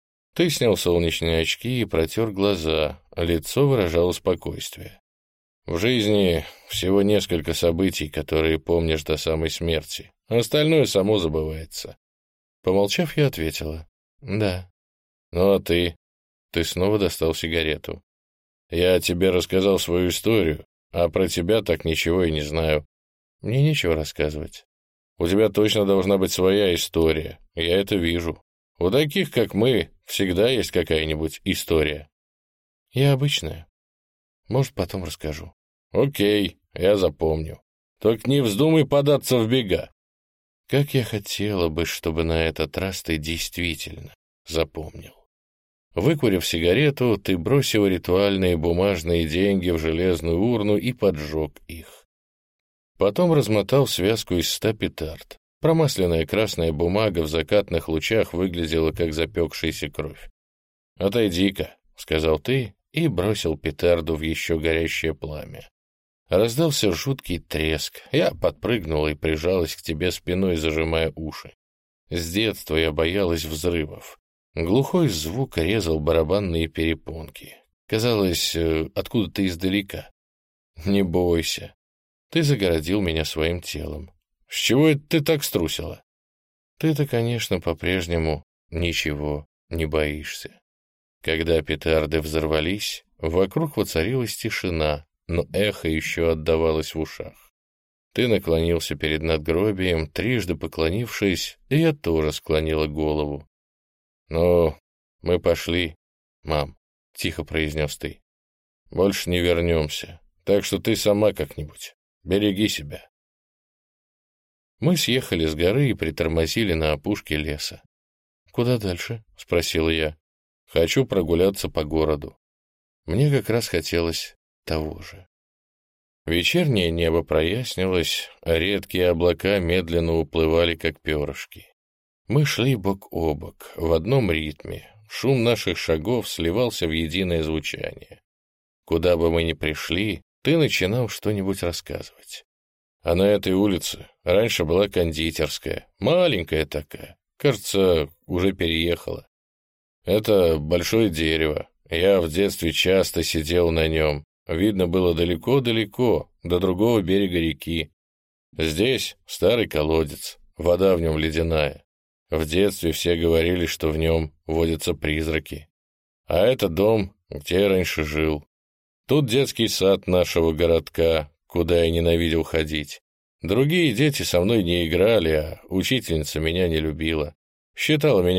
A: Ты снял солнечные очки и протер глаза, лицо выражало спокойствие. В жизни всего несколько событий, которые помнишь до самой смерти, остальное само забывается. Помолчав, я ответила. Да. Ну а ты? Ты снова достал сигарету. Я тебе рассказал свою историю, а про тебя так ничего и не знаю. Мне нечего рассказывать. У тебя точно должна быть своя история, я это вижу. У таких, как мы, всегда есть какая-нибудь история. Я обычная. Может, потом расскажу. Окей, я запомню. Только не вздумай податься в бега. Как я хотела бы, чтобы на этот раз ты действительно запомнил. Выкурив сигарету, ты бросил ритуальные бумажные деньги в железную урну и поджег их. Потом размотал связку из ста петард. Промасленная красная бумага в закатных лучах выглядела, как запекшаяся кровь. «Отойди-ка», — сказал ты, и бросил петарду в еще горящее пламя. Раздался жуткий треск. Я подпрыгнула и прижалась к тебе спиной, зажимая уши. С детства я боялась взрывов. Глухой звук резал барабанные перепонки. Казалось, откуда-то издалека. «Не бойся». Ты загородил меня своим телом. С чего это ты так струсила? Ты-то, конечно, по-прежнему ничего не боишься. Когда петарды взорвались, вокруг воцарилась тишина, но эхо еще отдавалось в ушах. Ты наклонился перед надгробием, трижды поклонившись, и я тоже склонила голову. «Ну, мы пошли, мам», — тихо произнес ты. «Больше не вернемся, так что ты сама как-нибудь береги себя». Мы съехали с горы и притормозили на опушке леса. «Куда дальше?» — спросил я. «Хочу прогуляться по городу». Мне как раз хотелось того же. Вечернее небо прояснилось, а редкие облака медленно уплывали, как перышки. Мы шли бок о бок, в одном ритме. Шум наших шагов сливался в единое звучание. Куда бы мы ни пришли, ты начинал что-нибудь рассказывать. А на этой улице раньше была кондитерская, маленькая такая, кажется, уже переехала. Это большое дерево, я в детстве часто сидел на нем, видно было далеко-далеко, до другого берега реки. Здесь старый колодец, вода в нем ледяная. В детстве все говорили, что в нем водятся призраки. А это дом, где я раньше жил. Тут детский сад нашего городка, куда я ненавидел ходить. Другие дети со мной не играли, а учительница меня не любила. Считала меня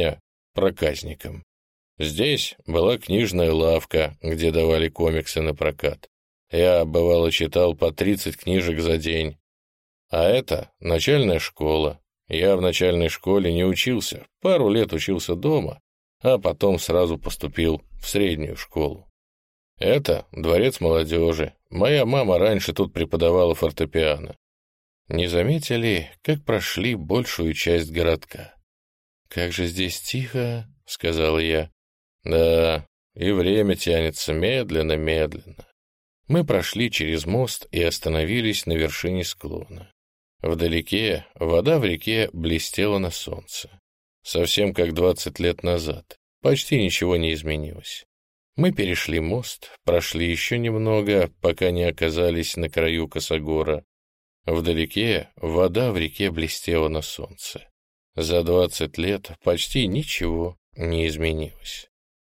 A: проказником. Здесь была книжная лавка, где давали комиксы на прокат. Я, бывало, читал по тридцать книжек за день. А это начальная школа. Я в начальной школе не учился, пару лет учился дома, а потом сразу поступил в среднюю школу. Это дворец молодежи. Моя мама раньше тут преподавала фортепиано. Не заметили, как прошли большую часть городка? «Как же здесь тихо», — сказал я. «Да, и время тянется медленно-медленно». Мы прошли через мост и остановились на вершине склона. Вдалеке вода в реке блестела на солнце. Совсем как двадцать лет назад. Почти ничего не изменилось. Мы перешли мост, прошли еще немного, пока не оказались на краю косогора. Вдалеке вода в реке блестела на солнце. За двадцать лет почти ничего не изменилось.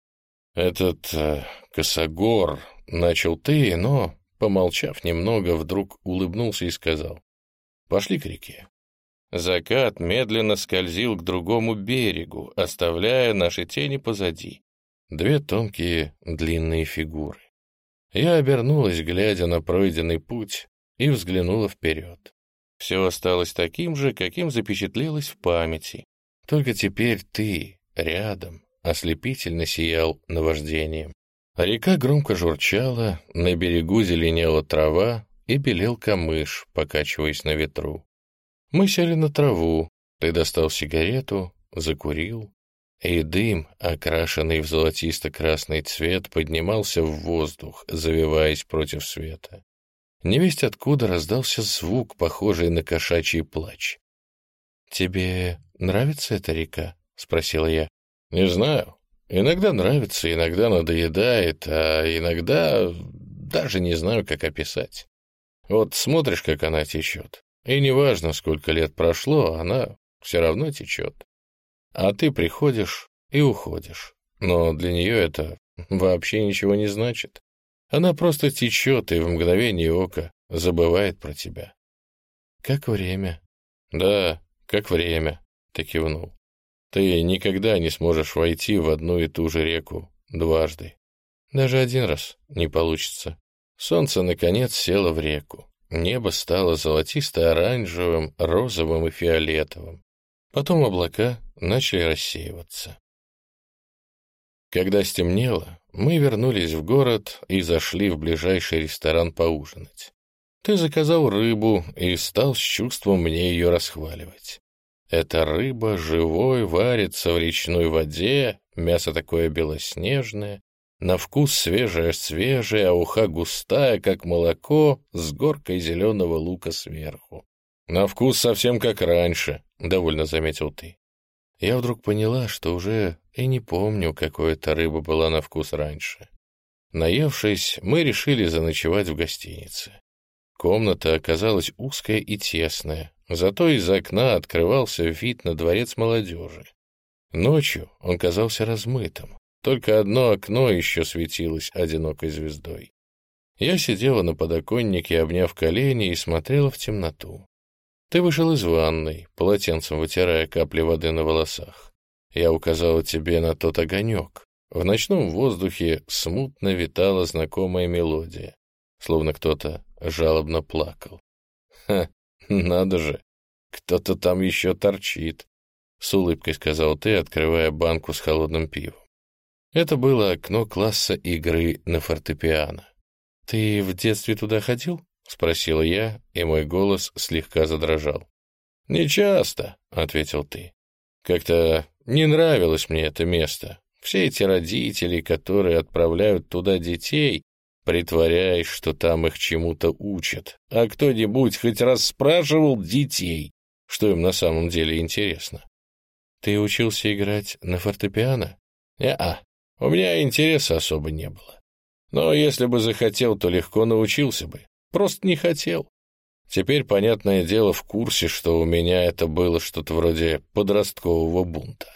A: «Этот э, косогор», — начал ты, но, помолчав немного, вдруг улыбнулся и сказал: «Пошли к реке». Закат медленно скользил к другому берегу, оставляя наши тени позади. Две тонкие длинные фигуры. Я обернулась, глядя на пройденный путь, и взглянула вперед. Все осталось таким же, каким запечатлелось в памяти. Только теперь ты рядом, ослепительно сиял наваждением. Река громко журчала, на берегу зеленела трава и белел камыш, покачиваясь на ветру. Мы сели на траву, ты достал сигарету, закурил, и дым, окрашенный в золотисто-красный цвет, поднимался в воздух, завиваясь против света. Невесть откуда раздался звук, похожий на кошачий плач. «Тебе нравится эта река?» — спросила я. «Не знаю. Иногда нравится, иногда надоедает, а иногда даже не знаю, как описать. Вот смотришь, как она течет, и неважно, сколько лет прошло, она все равно течет. А ты приходишь и уходишь, но для нее это вообще ничего не значит. Она просто течет и в мгновение ока забывает про тебя». «Как время?» «Да, как время», — ты кивнул. «Ты никогда не сможешь войти в одну и ту же реку дважды. Даже один раз не получится». Солнце, наконец, село в реку. Небо стало золотисто-оранжевым, розовым и фиолетовым. Потом облака начали рассеиваться. Когда стемнело, мы вернулись в город и зашли в ближайший ресторан поужинать. Ты заказал рыбу и стал с чувством мне ее расхваливать. Эта рыба живой варится в речной воде, мясо такое белоснежное, на вкус свежее-свежее, а уха густая, как молоко, с горкой зеленого лука сверху. «На вкус совсем как раньше», — довольно заметил ты. Я вдруг поняла, что уже и не помню, какой эта рыба была на вкус раньше. Наевшись, мы решили заночевать в гостинице. Комната оказалась узкая и тесная, зато из окна открывался вид на дворец молодежи. Ночью он казался размытым, только одно окно еще светилось одинокой звездой. Я сидела на подоконнике, обняв колени, и смотрела в темноту. Ты вышел из ванной, полотенцем вытирая капли воды на волосах. Я указала тебе на тот огонек. В ночном воздухе смутно витала знакомая мелодия, словно кто-то жалобно плакал. «Ха, надо же, кто-то там еще торчит», — с улыбкой сказал ты, открывая банку с холодным пивом. Это было окно класса игры на фортепиано. «Ты в детстве туда ходил?» — спросил я, и мой голос слегка задрожал. «Не часто», — ответил ты. «Как-то не нравилось мне это место. Все эти родители, которые отправляют туда детей, притворяясь, что там их чему-то учат. А кто-нибудь хоть раз спрашивал детей, что им на самом деле интересно?» «Ты учился играть на фортепиано?» «Не-а, у меня интереса особо не было. Но если бы захотел, то легко научился бы. Просто не хотел. Теперь, понятное дело, в курсе, что у меня это было что-то вроде подросткового бунта».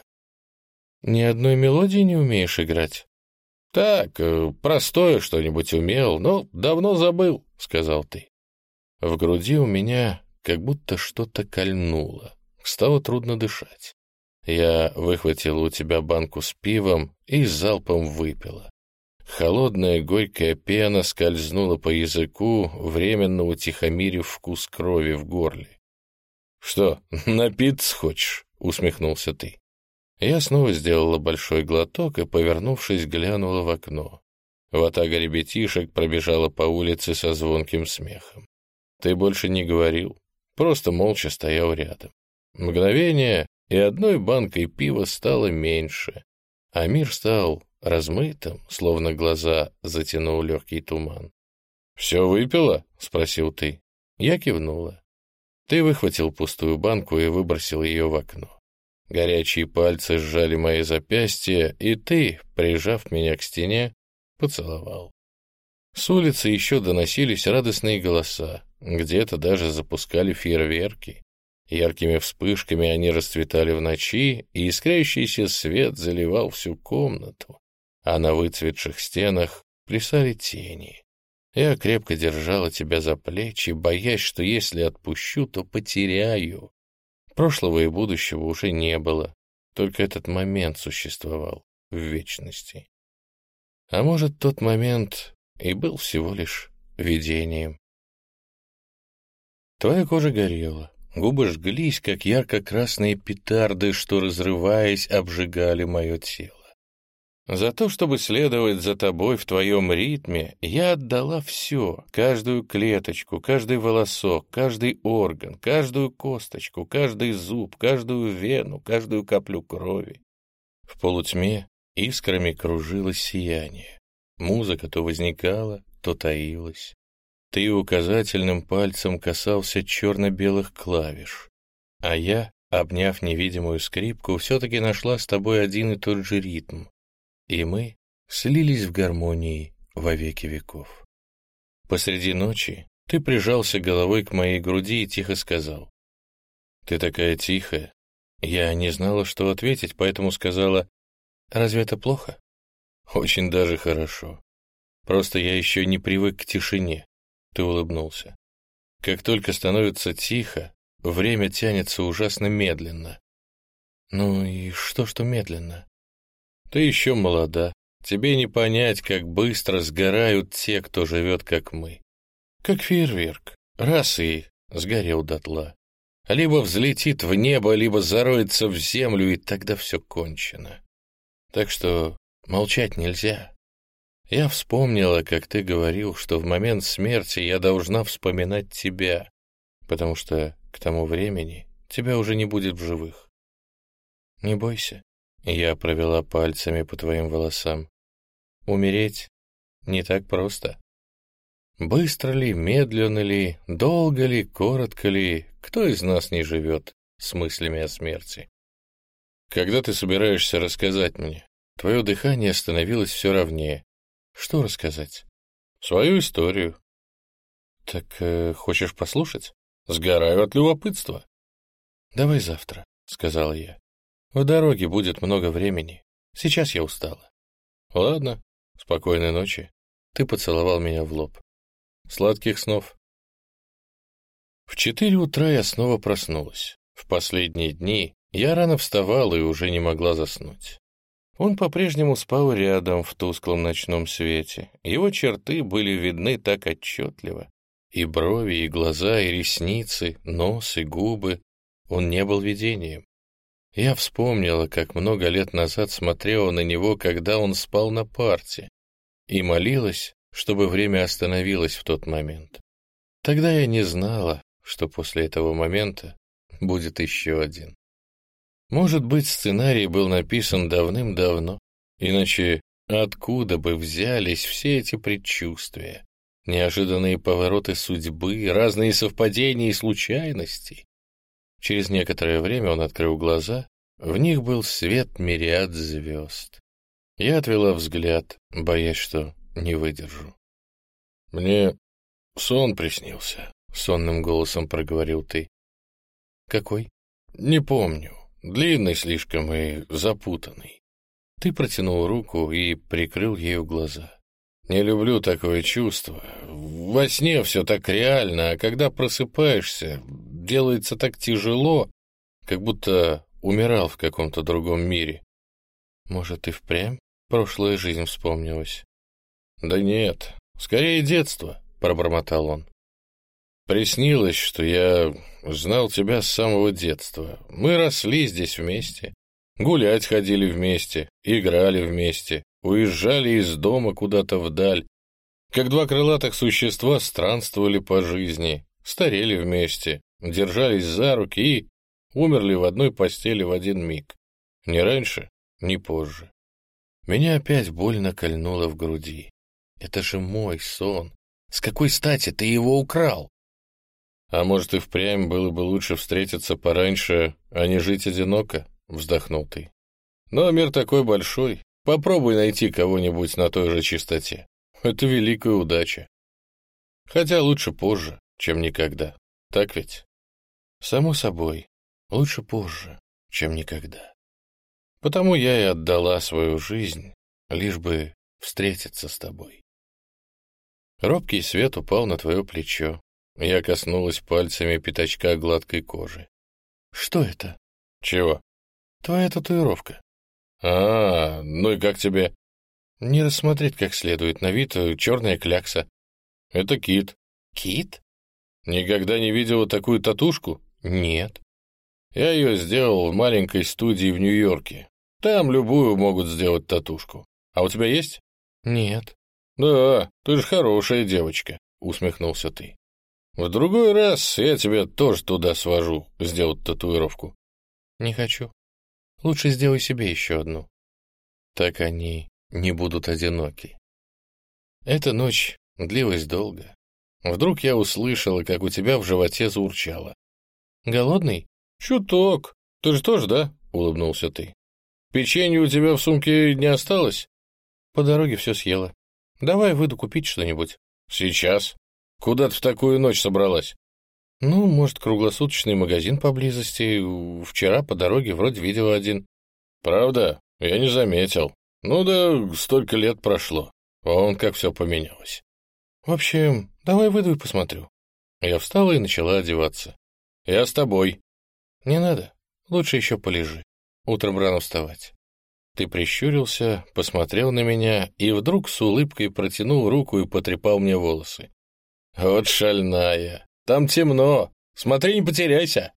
A: «Ни одной мелодии не умеешь играть?» «Так, простое что-нибудь умел, но давно забыл», — сказал ты. В груди у меня как будто что-то кольнуло. Стало трудно дышать. Я выхватила у тебя банку с пивом и залпом выпила. Холодная горькая пена скользнула по языку, временно утихомирив вкус крови в горле. «Что, напиться хочешь?» — усмехнулся ты. Я снова сделала большой глоток и, повернувшись, глянула в окно. Ватага ребятишек пробежала по улице со звонким смехом. Ты больше не говорил, просто молча стоял рядом. Мгновение, и одной банкой пива стало меньше, а мир стал размытым, словно глаза затянул легкий туман. «Все выпила?» — спросил ты. Я кивнула. Ты выхватил пустую банку и выбросил ее в окно. Горячие пальцы сжали мои запястья, и ты, прижав меня к стене, поцеловал. С улицы еще доносились радостные голоса, где-то даже запускали фейерверки. Яркими вспышками они расцветали в ночи, и искрящийся свет заливал всю комнату, а на выцветших стенах плясали тени. Я крепко держала тебя за плечи, боясь, что если отпущу, то потеряю. Прошлого и будущего уже не было, только этот момент существовал в вечности. А может, тот момент и был всего лишь видением. Твоя кожа горела, губы жглись, как ярко-красные петарды, что, разрываясь, обжигали мое тело. За то, чтобы следовать за тобой в твоем ритме, я отдала все, каждую клеточку, каждый волосок, каждый орган, каждую косточку, каждый зуб, каждую вену, каждую каплю крови. В полутьме искрами кружилось сияние. Музыка то возникала, то таилась. Ты указательным пальцем касался черно-белых клавиш, а я, обняв невидимую скрипку, все-таки нашла с тобой один и тот же ритм. И мы слились в гармонии во веки веков. Посреди ночи ты прижался головой к моей груди и тихо сказал: «Ты такая тихая». Я не знала, что ответить, поэтому сказала: «Разве это плохо?» «Очень даже хорошо. Просто я еще не привык к тишине». Ты улыбнулся. «Как только становится тихо, время тянется ужасно медленно». «Ну и что, что медленно?» «Ты еще молода. Тебе не понять, как быстро сгорают те, кто живет, как мы. Как фейерверк. Раз и сгорел дотла. Либо взлетит в небо, либо зароется в землю, и тогда все кончено. Так что молчать нельзя. Я вспомнила, как ты говорил, что в момент смерти я должна вспоминать тебя, потому что к тому времени тебя уже не будет в живых. Не бойся». Я провела пальцами по твоим волосам. Умереть не так просто. Быстро ли, медленно ли, долго ли, коротко ли, кто из нас не живет с мыслями о смерти? Когда ты собираешься рассказать мне? Твое дыхание становилось все ровнее. Что рассказать? Свою историю. Так э, хочешь послушать? Сгораю от любопытства. Давай завтра, сказала я. В дороге будет много времени. Сейчас я устала. Ладно, спокойной ночи. Ты поцеловал меня в лоб. Сладких снов. В четыре утра я снова проснулась. В последние дни я рано вставала и уже не могла заснуть. Он по-прежнему спал рядом в тусклом ночном свете. Его черты были видны так отчетливо. И брови, и глаза, и ресницы, нос, и губы. Он не был видением. Я вспомнила, как много лет назад смотрела на него, когда он спал на парте, и молилась, чтобы время остановилось в тот момент. Тогда я не знала, что после этого момента будет еще один. Может быть, сценарий был написан давным-давно, иначе откуда бы взялись все эти предчувствия, неожиданные повороты судьбы, разные совпадения и случайности? Через некоторое время он открыл глаза, в них был свет мириад звезд. Я отвела взгляд, боясь, что не выдержу. «Мне сон приснился», — сонным голосом проговорил ты. «Какой?» «Не помню. Длинный слишком и запутанный». Ты протянул руку и прикрыл ею глаза. «Не люблю такое чувство. Во сне все так реально, а когда просыпаешься, делается так тяжело, как будто умирал в каком-то другом мире. Может, и впрямь прошлая жизнь вспомнилась? Да нет, скорее детство, пробормотал он. Приснилось, что я знал тебя с самого детства. Мы росли здесь вместе, гулять ходили вместе, играли вместе, уезжали из дома куда-то вдаль. Как два крылатых существа странствовали по жизни, старели вместе, держались за руки и умерли в одной постели в один миг. Ни раньше, ни позже. Меня опять больно кольнуло в груди. Это же мой сон. С какой стати ты его украл? А может, и впрямь было бы лучше встретиться пораньше, а не жить одиноко? Вздохнул ты. Но мир такой большой. Попробуй найти кого-нибудь на той же чистоте. Это великая удача. Хотя лучше позже, чем никогда. Так ведь? Само собой, лучше позже, чем никогда. Потому я и отдала свою жизнь, лишь бы встретиться с тобой. Робкий свет упал на твое плечо. Я коснулась пальцами пятачка гладкой кожи. Что это? Чего? Твоя татуировка. А, ну и как тебе? Не рассмотреть как следует, на вид черная клякса. Это кит. Кит? Никогда не видела такую татушку? Нет. Я ее сделал в маленькой студии в Нью-Йорке. Там любую могут сделать татушку. А у тебя есть? Нет. Да, ты же хорошая девочка, усмехнулся ты. В другой раз я тебя тоже туда свожу, сделать татуировку. Не хочу. Лучше сделай себе еще одну. Так они не будут одиноки. Эта ночь длилась долго. Вдруг я услышала, как у тебя в животе заурчало. Голодный? Чуток. Ты же тоже, да? Улыбнулся ты. Печенье у тебя в сумке не осталось? По дороге все съела. Давай выйду купить что-нибудь. Сейчас. Куда ты в такую ночь собралась? Ну, может, круглосуточный магазин поблизости. Вчера по дороге вроде видела один. Правда? Я не заметил. Ну да, столько лет прошло. Вон как все поменялось. В общем, давай выйду и посмотрю. Я встала и начала одеваться. Я с тобой. Не надо. Лучше еще полежи. Утром рано вставать. Ты прищурился, посмотрел на меня и вдруг с улыбкой протянул руку и потрепал мне волосы. Вот шальная. Там темно. Смотри, не потеряйся.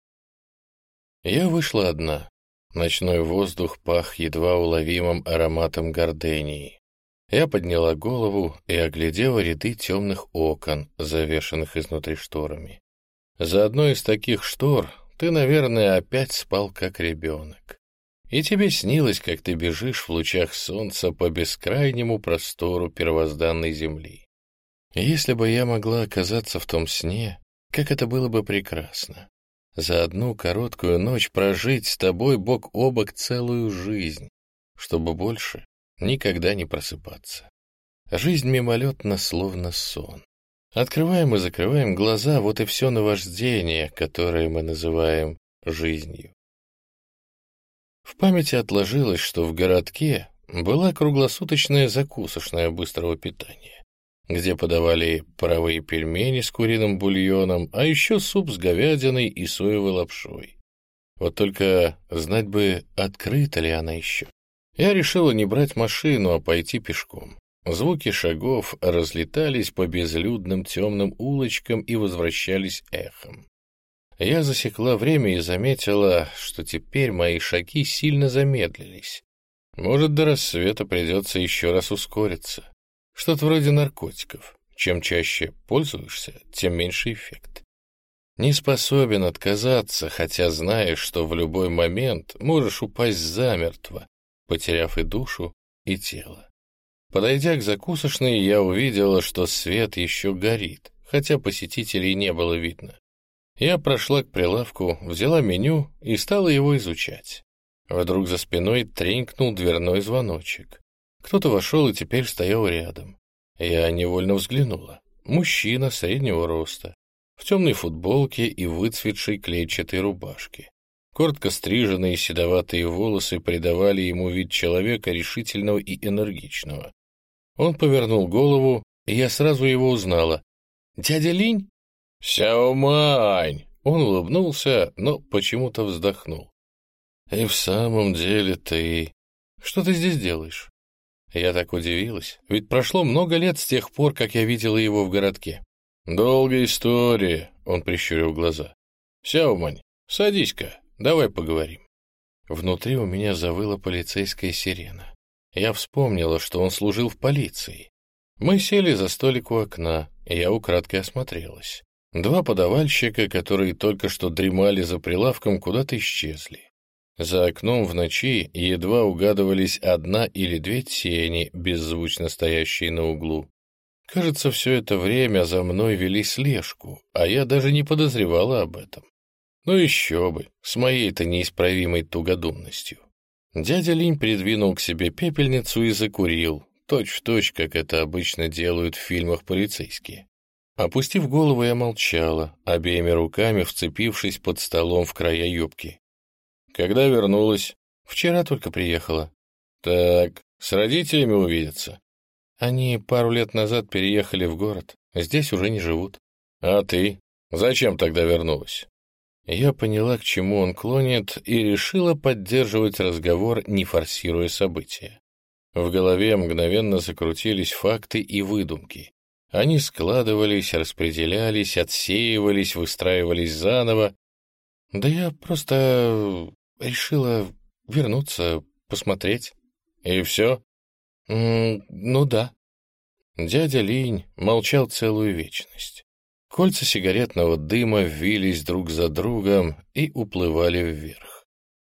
A: Я вышла одна. Ночной воздух пах едва уловимым ароматом гордении. Я подняла голову и оглядела ряды темных окон, завешанных изнутри шторами. За одной из таких штор ты, наверное, опять спал как ребенок. И тебе снилось, как ты бежишь в лучах солнца по бескрайнему простору первозданной земли. Если бы я могла оказаться в том сне, как это было бы прекрасно. За одну короткую ночь прожить с тобой бок о бок целую жизнь, чтобы больше никогда не просыпаться. Жизнь мимолетна, словно сон. Открываем и закрываем глаза, вот и все наваждение, которое мы называем жизнью. В памяти отложилось, что в городке была круглосуточная закусочная быстрого питания, где подавали паровые пельмени с куриным бульоном, а еще суп с говядиной и соевой лапшой. Вот только знать бы, открыта ли она еще. Я решила не брать машину, а пойти пешком. Звуки шагов разлетались по безлюдным темным улочкам и возвращались эхом. Я засекла время и заметила, что теперь мои шаги сильно замедлились. Может, до рассвета придется еще раз ускориться. Что-то вроде наркотиков. Чем чаще пользуешься, тем меньше эффект. Не способен отказаться, хотя знаешь, что в любой момент можешь упасть замертво, потеряв и душу, и тело. Подойдя к закусочной, я увидела, что свет еще горит, хотя посетителей не было видно. Я прошла к прилавку, взяла меню и стала его изучать. Вдруг за спиной тренькнул дверной звоночек. Кто-то вошел и теперь стоял рядом. Я невольно взглянула. Мужчина среднего роста, в темной футболке и выцветшей клетчатой рубашке. Коротко стриженные седоватые волосы придавали ему вид человека решительного и энергичного. Он повернул голову, и я сразу его узнала. «Дядя Линь?» «Сяомань!» Он улыбнулся, но почему-то вздохнул. «И в самом деле ты... Что ты здесь делаешь?» Я так удивилась, ведь прошло много лет с тех пор, как я видела его в городке. «Долгая история», — он прищурил глаза. «Сяомань, садись-ка, давай поговорим». Внутри у меня завыла полицейская сирена. Я вспомнила, что он служил в полиции. Мы сели за столик у окна, и я украдкой осмотрелась. Два подавальщика, которые только что дремали за прилавком, куда-то исчезли. За окном в ночи едва угадывались одна или две тени, беззвучно стоящие на углу. Кажется, все это время за мной вели слежку, а я даже не подозревала об этом. Ну еще бы, с моей-то неисправимой тугодумностью. Дядя Линь придвинул к себе пепельницу и закурил, точь-в-точь, как это обычно делают в фильмах полицейские. Опустив голову, я молчала, обеими руками вцепившись под столом в края юбки. «Когда вернулась?» «Вчера только приехала». «Так, с родителями увидеться?» «Они пару лет назад переехали в город, здесь уже не живут». «А ты? Зачем тогда вернулась?» Я поняла, к чему он клонит, и решила поддерживать разговор, не форсируя события. В голове мгновенно закрутились факты и выдумки. Они складывались, распределялись, отсеивались, выстраивались заново. Да я просто решила вернуться, посмотреть. И все? М-м, ну да. Дядя Линь молчал целую вечность. Кольца сигаретного дыма вились друг за другом и уплывали вверх.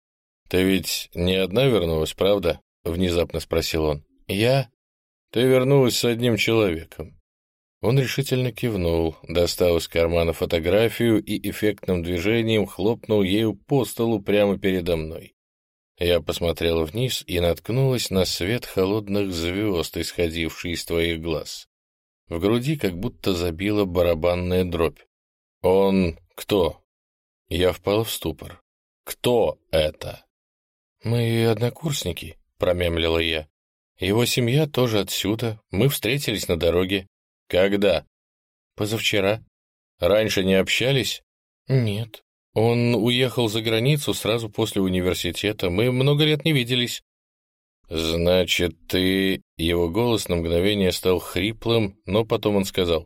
A: «Ты ведь не одна вернулась, правда?» — внезапно спросил он. «Я?» «Ты вернулась с одним человеком». Он решительно кивнул, достал из кармана фотографию и эффектным движением хлопнул ею по столу прямо передо мной. Я посмотрела вниз и наткнулась на свет холодных звезд, исходивший из твоих глаз. В груди как будто забила барабанная дробь. «Он кто?» Я впал в ступор. «Кто это?» «Мы однокурсники», — промямлила я. «Его семья тоже отсюда. Мы встретились на дороге». «Когда?» «Позавчера». «Раньше не общались?» «Нет. Он уехал за границу сразу после университета. Мы много лет не виделись». «Значит, ты...» Его голос на мгновение стал хриплым, но потом он сказал.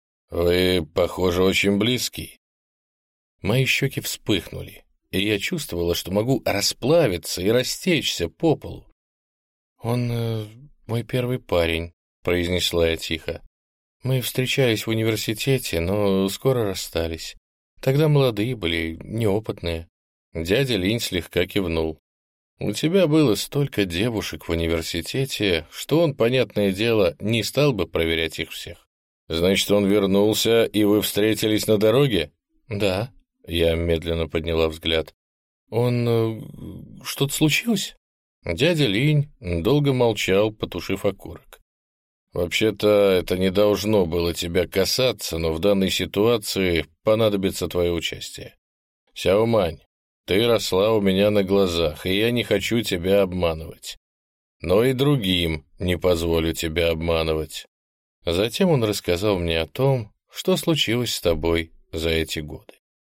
A: «Вы, похоже, очень близки». Мои щеки вспыхнули, и я чувствовала, что могу расплавиться и растечься по полу. «Он э, мой первый парень», — произнесла я тихо. «Мы встречались в университете, но скоро расстались. Тогда молодые были, неопытные». Дядя Линь слегка кивнул. «У тебя было столько девушек в университете, что он, понятное дело, не стал бы проверять их всех». «Значит, он вернулся, и вы встретились на дороге?» «Да», — я медленно подняла взгляд. «Он... Э, что-то случилось?» Дядя Линь долго молчал, потушив окурок. «Вообще-то это не должно было тебя касаться, но в данной ситуации понадобится твое участие. Сяомань, ты росла у меня на глазах, и я не хочу тебя обманывать. Но и другим не позволю тебя обманывать». Затем он рассказал мне о том, что случилось с тобой за эти годы.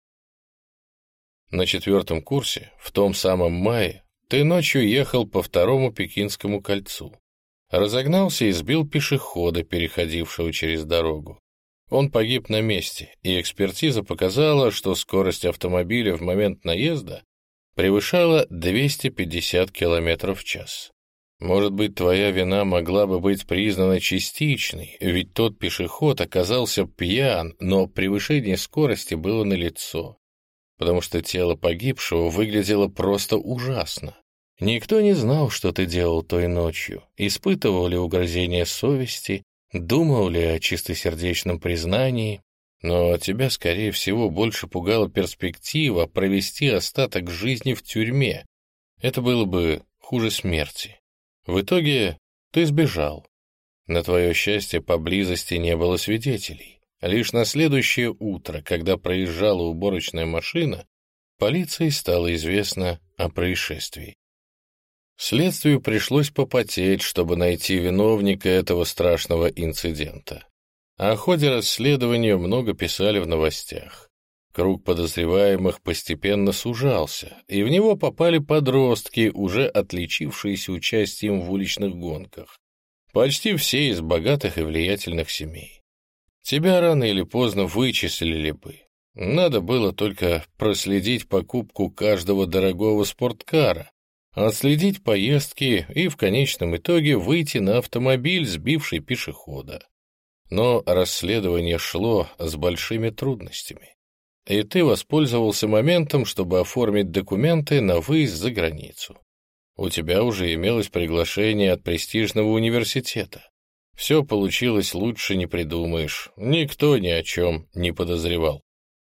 A: На четвертом курсе, в том самом мае, ты ночью ехал по второму Пекинскому кольцу. Разогнался и сбил пешехода, переходившего через дорогу. Он погиб на месте, и экспертиза показала, что скорость автомобиля в момент наезда превышала двести пятьдесят километров в час. Может быть, твоя вина могла бы быть признана частичной, ведь тот пешеход оказался пьян, но превышение скорости было налицо, потому что тело погибшего выглядело просто ужасно. Никто не знал, что ты делал той ночью, испытывал ли угрызение совести, думал ли о чистосердечном признании, но тебя, скорее всего, больше пугала перспектива провести остаток жизни в тюрьме. Это было бы хуже смерти. В итоге ты сбежал. На твое счастье, поблизости не было свидетелей. Лишь на следующее утро, когда проезжала уборочная машина, полиции стало известно о происшествии. Следствию пришлось попотеть, чтобы найти виновника этого страшного инцидента. О ходе расследования много писали в новостях. Круг подозреваемых постепенно сужался, и в него попали подростки, уже отличившиеся участием в уличных гонках. Почти все из богатых и влиятельных семей. Тебя рано или поздно вычислили бы. Надо было только проследить покупку каждого дорогого спорткара, отследить поездки и в конечном итоге выйти на автомобиль, сбивший пешехода. Но расследование шло с большими трудностями, и ты воспользовался моментом, чтобы оформить документы на выезд за границу. У тебя уже имелось приглашение от престижного университета. Все получилось лучше не придумаешь, никто ни о чем не подозревал.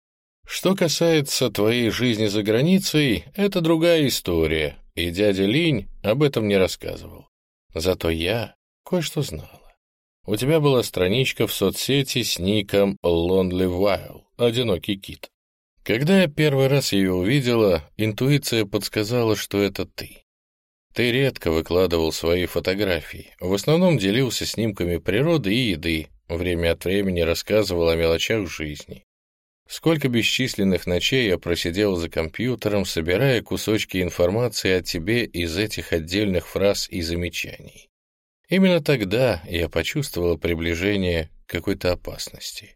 A: Что касается твоей жизни за границей, это другая история, и дядя Линь об этом не рассказывал. Зато я кое-что знала. У тебя была страничка в соцсети с ником Lonely While, одинокий кит. Когда я первый раз ее увидела, интуиция подсказала, что это ты. Ты редко выкладывал свои фотографии, в основном делился снимками природы и еды, время от времени рассказывал о мелочах жизни. Сколько бесчисленных ночей я просидел за компьютером, собирая кусочки информации о тебе из этих отдельных фраз и замечаний. Именно тогда я почувствовал приближение какой-то опасности.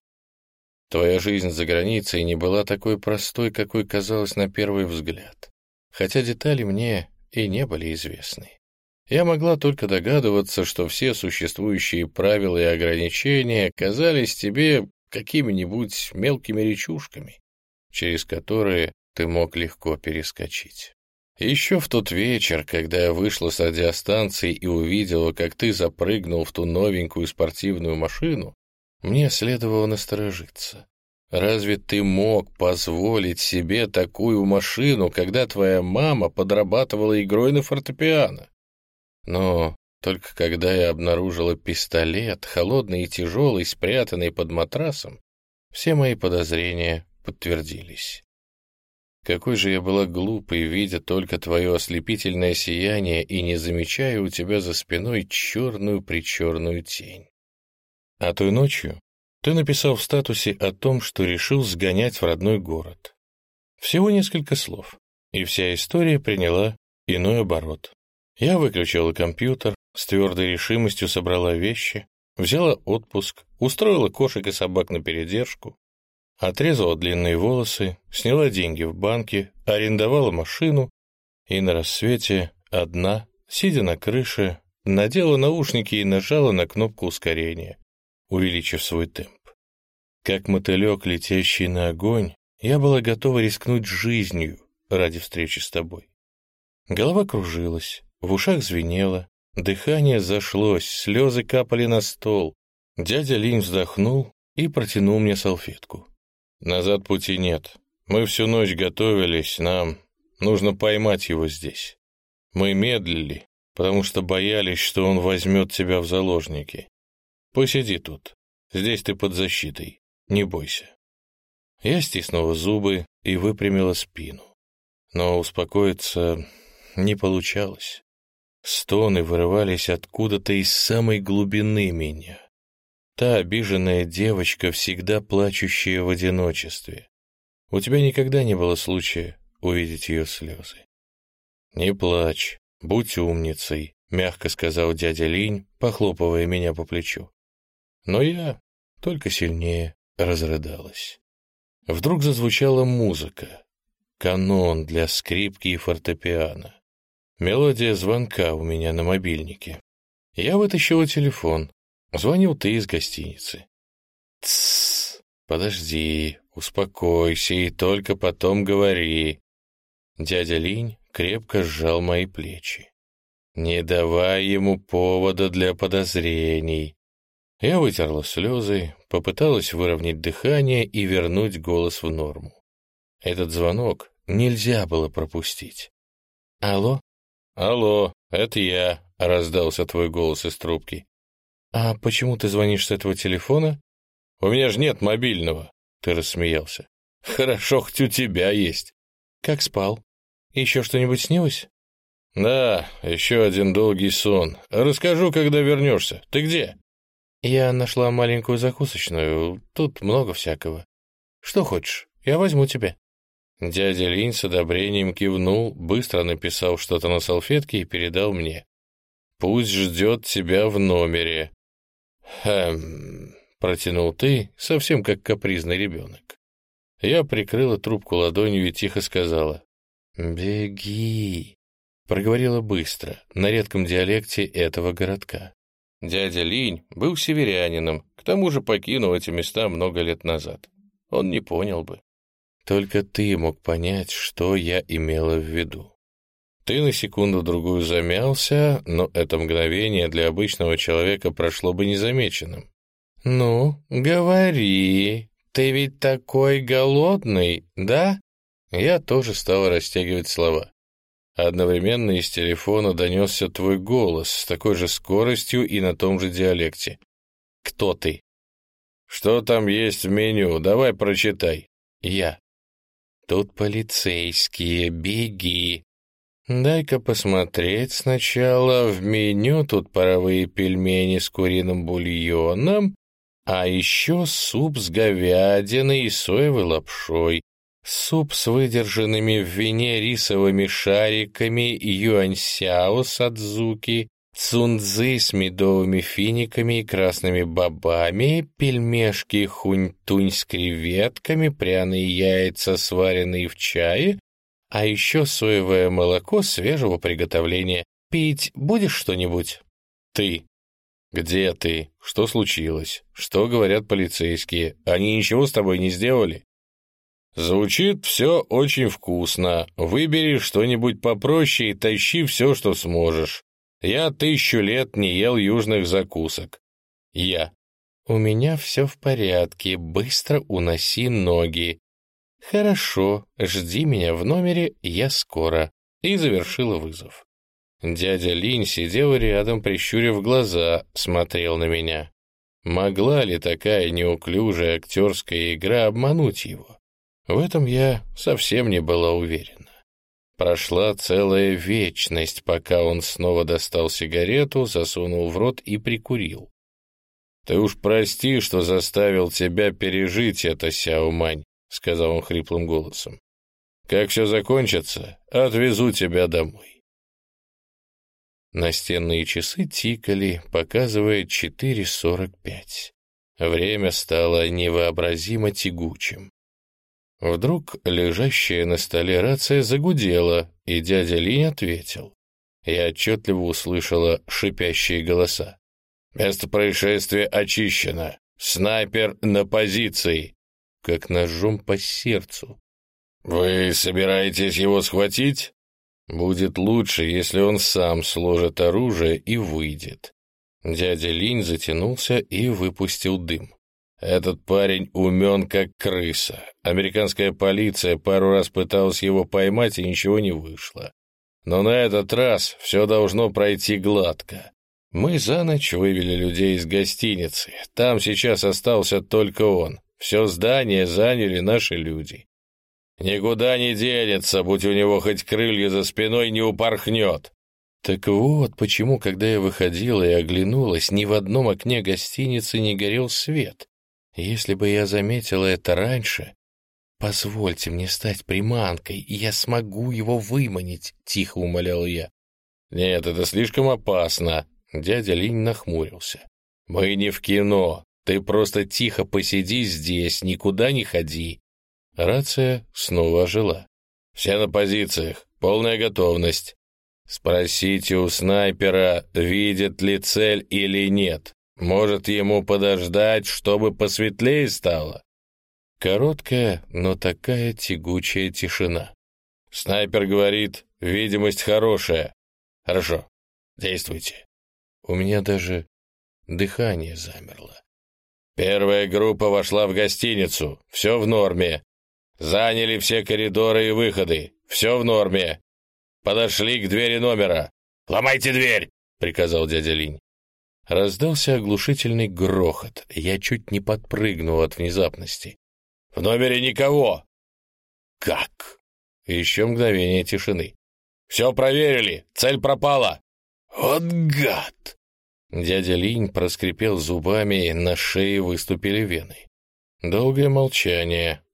A: Твоя жизнь за границей не была такой простой, какой казалось на первый взгляд, хотя детали мне и не были известны. Я могла только догадываться, что все существующие правила и ограничения казались тебе какими-нибудь мелкими речушками, через которые ты мог легко перескочить. Еще в тот вечер, когда я вышла с радиостанции и увидела, как ты запрыгнул в ту новенькую спортивную машину, мне следовало насторожиться. Разве ты мог позволить себе такую машину, когда твоя мама подрабатывала игрой на фортепиано? Но только когда я обнаружила пистолет, холодный и тяжелый, спрятанный под матрасом, все мои подозрения подтвердились. Какой же я была глупой, видя только твое ослепительное сияние и не замечая у тебя за спиной черную-причерную тень. А той ночью ты написал в статусе о том, что решил сгонять в родной город. Всего несколько слов, и вся история приняла иной оборот. Я выключила компьютер, с твердой решимостью собрала вещи, взяла отпуск, устроила кошек и собак на передержку, отрезала длинные волосы, сняла деньги в банке, арендовала машину и на рассвете одна, сидя на крыше, надела наушники и нажала на кнопку ускорения, увеличив свой темп. Как мотылек, летящий на огонь, я была готова рискнуть жизнью ради встречи с тобой. Голова кружилась, в ушах звенело, дыхание зашлось, слезы капали на стол. Дядя Линь вздохнул и протянул мне салфетку. «Назад пути нет. Мы всю ночь готовились, нам нужно поймать его здесь. Мы медлили, потому что боялись, что он возьмет тебя в заложники. Посиди тут. Здесь ты под защитой. Не бойся». Я стиснула зубы и выпрямила спину. Но успокоиться не получалось. Стоны вырывались откуда-то из самой глубины меня. Та обиженная девочка, всегда плачущая в одиночестве. У тебя никогда не было случая увидеть ее слезы. «Не плачь, будь умницей», — мягко сказал дядя Линь, похлопывая меня по плечу. Но я только сильнее разрыдалась. Вдруг зазвучала музыка. Канон для скрипки и фортепиано. Мелодия звонка у меня на мобильнике. Я вытащила телефон. Звонил ты из гостиницы. «Тссс, подожди, успокойся и только потом говори». Дядя Линь крепко сжал мои плечи. «Не давай ему повода для подозрений». Я вытерла слезы, попыталась выровнять дыхание и вернуть голос в норму. Этот звонок нельзя было пропустить. «Алло?» «Алло, это я», — раздался твой голос из трубки. «А почему ты звонишь с этого телефона?» «У меня же нет мобильного», — ты рассмеялся. «Хорошо, хоть у тебя есть». «Как спал? Еще что-нибудь снилось?» «Да, еще один долгий сон. Расскажу, когда вернешься. Ты где?» «Я нашла маленькую закусочную. Тут много всякого. Что хочешь? я возьму тебя». Дядя Линь с одобрением кивнул, быстро написал что-то на салфетке и передал мне. «Пусть ждет тебя в номере». «Хм...» — протянул ты, совсем как капризный ребенок. Я прикрыла трубку ладонью и тихо сказала: «Беги», — проговорила быстро, на редком диалекте этого городка. Дядя Линь был северянином, к тому же покинул эти места много лет назад. Он не понял бы. Только ты мог понять, что я имела в виду. Ты на секунду-другую замялся, но это мгновение для обычного человека прошло бы незамеченным. «Ну, говори, ты ведь такой голодный, да?» Я тоже стал растягивать слова. Одновременно из телефона донесся твой голос с такой же скоростью и на том же диалекте. «Кто ты?» «Что там есть в меню? Давай прочитай». «Я». «Тут полицейские, беги». «Дай-ка посмотреть сначала. В меню тут паровые пельмени с куриным бульоном, а еще суп с говядиной и соевой лапшой, суп с выдержанными в вине рисовыми шариками, юаньсяо с адзуки, цунцзы с медовыми финиками и красными бобами, пельмешки хунь-тунь с креветками, пряные яйца, сваренные в чае, а еще соевое молоко свежего приготовления. Пить будешь что-нибудь?» «Ты. Где ты? Что случилось? Что говорят полицейские? Они ничего с тобой не сделали?» «Звучит все очень вкусно. Выбери что-нибудь попроще и тащи все, что сможешь. Я тысячу лет не ел южных закусок». «Я. У меня все в порядке. Быстро уноси ноги». «Хорошо, жди меня в номере, я скоро», и завершила вызов. Дядя Линь сидел рядом, прищурив глаза, смотрел на меня. Могла ли такая неуклюжая актерская игра обмануть его? В этом я совсем не была уверена. Прошла целая вечность, пока он снова достал сигарету, засунул в рот и прикурил. «Ты уж прости, что заставил тебя пережить это, Сяомань», — сказал он хриплым голосом. «Как все закончится, отвезу тебя домой». Настенные часы тикали, показывая четыре сорок пять. Время стало невообразимо тягучим. Вдруг лежащая на столе рация загудела, и дядя Линь ответил. Я отчетливо услышала шипящие голоса. «Место происшествия очищено. Снайпер на позиции». Как ножом по сердцу. «Вы собираетесь его схватить? Будет лучше, если он сам сложит оружие и выйдет». Дядя Линь затянулся и выпустил дым. «Этот парень умен, как крыса. Американская полиция пару раз пыталась его поймать, и ничего не вышло. Но на этот раз все должно пройти гладко. Мы за ночь вывели людей из гостиницы. Там сейчас остался только он. Все здание заняли наши люди. Никуда не денется, будь у него хоть крылья за спиной, не упорхнет». Так вот, почему, когда я выходила и оглянулась, ни в одном окне гостиницы не горел свет. Если бы я заметила это раньше... «Позвольте мне стать приманкой, и я смогу его выманить», — тихо умолял я. «Нет, это слишком опасно», — дядя Линь нахмурился. «Мы не в кино. Ты просто тихо посиди здесь, никуда не ходи». Рация снова ожила. «Все на позициях, полная готовность. Спросите у снайпера, видит ли цель или нет. Может, ему подождать, чтобы посветлее стало?» Короткая, но такая тягучая тишина. Снайпер говорит, видимость хорошая. Хорошо, действуйте. У меня даже дыхание замерло. Первая группа вошла в гостиницу. Все в норме. Заняли все коридоры и выходы. Все в норме. Подошли к двери номера. «Ломайте дверь!» — приказал дядя Линь. Раздался оглушительный грохот. Я чуть не подпрыгнул от внезапности. «В номере никого!» «Как?» Еще мгновение тишины. «Все проверили! Цель пропала!» «Вот гад!» Дядя Линь проскрипел зубами, на шее выступили вены. Долгое молчание.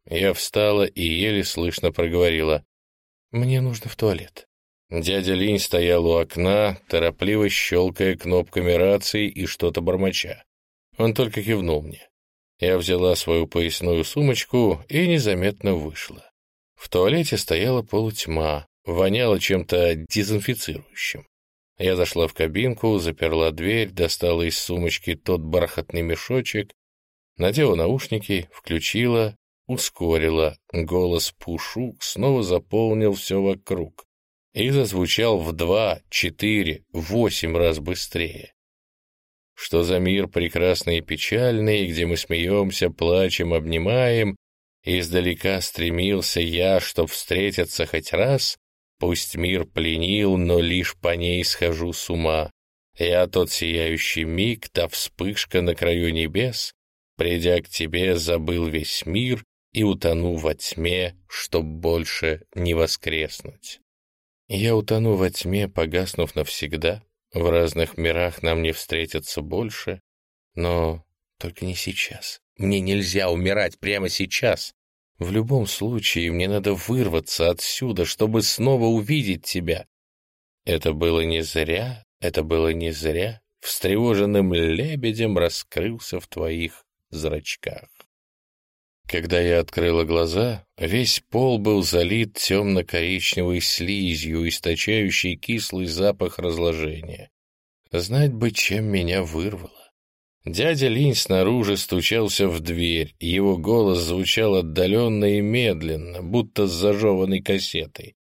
A: Я встала и еле слышно проговорила: «Мне нужно в туалет». Дядя Линь стоял у окна, торопливо щелкая кнопками рации и что-то бормоча. Он только кивнул мне. Я взяла свою поясную сумочку и незаметно вышла. В туалете стояла полутьма, воняло чем-то дезинфицирующим. Я зашла в кабинку, заперла дверь, достала из сумочки тот бархатный мешочек, надела наушники, включила, ускорила. Голос Пушук снова заполнил все вокруг и зазвучал в два, четыре, восемь раз быстрее. Что за мир прекрасный и печальный, где мы смеемся, плачем, обнимаем, издалека стремился я, чтоб встретиться хоть раз, пусть мир пленил, но лишь по ней схожу с ума. Я тот сияющий миг, та вспышка на краю небес, придя к тебе, забыл весь мир и утону во тьме, чтоб больше не воскреснуть. Я утону во тьме, погаснув навсегда, в разных мирах нам не встретиться больше, но только не сейчас. Мне нельзя умирать прямо сейчас. В любом случае мне надо вырваться отсюда, чтобы снова увидеть тебя. Это было не зря, это было не зря. Встревоженным лебедем раскрылся в твоих зрачках. Когда я открыла глаза, весь пол был залит темно-коричневой слизью, источающей кислый запах разложения. Знать бы, чем меня вырвало. Дядя Линь снаружи стучался в дверь, его голос звучал отдаленно и медленно, будто с зажеванной кассетой.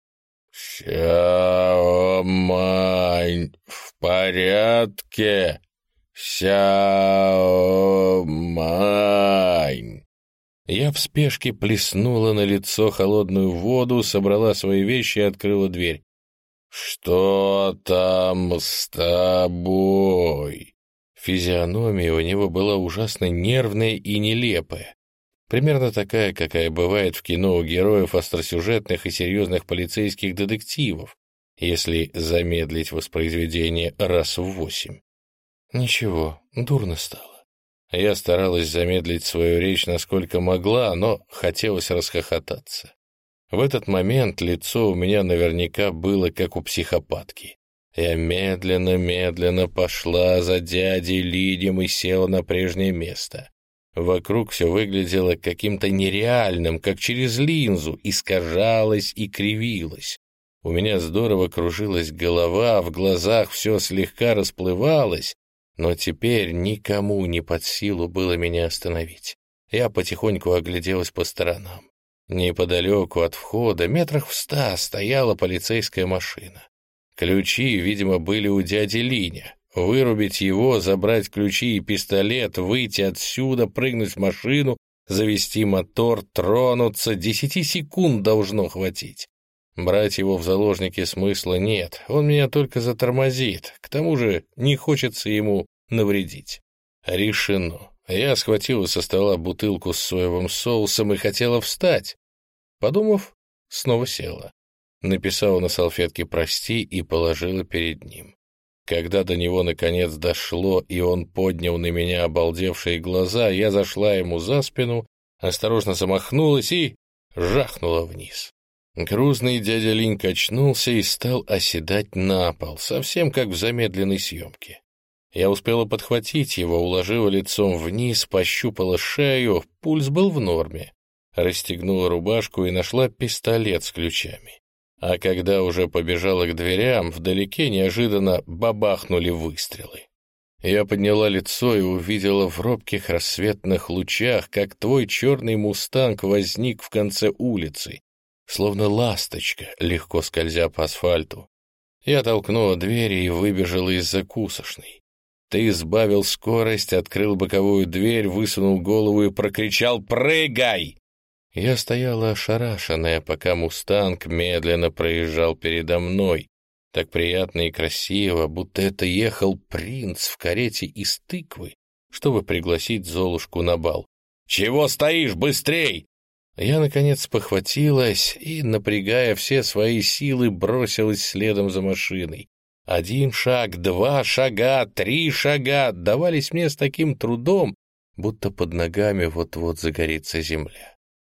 A: «Сяо Мань, в порядке? Сяо Мань!» Я в спешке плеснула на лицо холодную воду, собрала свои вещи и открыла дверь. «Что там с тобой?» Физиономия у него была ужасно нервная и нелепая. Примерно такая, какая бывает в кино у героев остросюжетных и серьезных полицейских детективов, если замедлить воспроизведение раз в восемь. Ничего, дурно стало. Я старалась замедлить свою речь насколько могла, но хотелось расхохотаться. В этот момент лицо у меня наверняка было как у психопатки. Я медленно-медленно пошла за дядей Линем и села на прежнее место. Вокруг все выглядело каким-то нереальным, как через линзу, искажалось и кривилось. У меня здорово кружилась голова, в глазах все слегка расплывалось, но теперь никому не под силу было меня остановить. Я потихоньку огляделась по сторонам. Неподалеку от входа, метрах в ста, стояла полицейская машина. Ключи, видимо, были у дяди Линя. Вырубить его, забрать ключи и пистолет, выйти отсюда, прыгнуть в машину, завести мотор, тронуться. Десяти секунд должно хватить. Брать его в заложники смысла нет, он меня только затормозит, к тому же не хочется ему навредить. Решено. Я схватила со стола бутылку с соевым соусом и хотела встать. Подумав, снова села. Написала на салфетке «прости» и положила перед ним. Когда до него наконец дошло, и он поднял на меня обалдевшие глаза, я зашла ему за спину, осторожно замахнулась и жахнула вниз. Грузный дядя Линь качнулся и стал оседать на пол, совсем как в замедленной съемке. Я успела подхватить его, уложила лицом вниз, пощупала шею, пульс был в норме. Расстегнула рубашку и нашла пистолет с ключами. А когда уже побежала к дверям, вдалеке неожиданно бабахнули выстрелы. Я подняла лицо и увидела в робких рассветных лучах, как твой черный мустанг возник в конце улицы, словно ласточка, легко скользя по асфальту. Я толкнула двери и выбежала из закусочной. Ты сбавил скорость, открыл боковую дверь, высунул голову и прокричал «Прыгай!». Я стояла ошарашенная, пока мустанг медленно проезжал передо мной. Так приятно и красиво, будто это ехал принц в карете из тыквы, чтобы пригласить Золушку на бал. «Чего стоишь? Быстрей!» Я, наконец, похватилась и, напрягая все свои силы, бросилась следом за машиной. Один шаг, два шага, три шага давались мне с таким трудом, будто под ногами вот-вот загорится земля.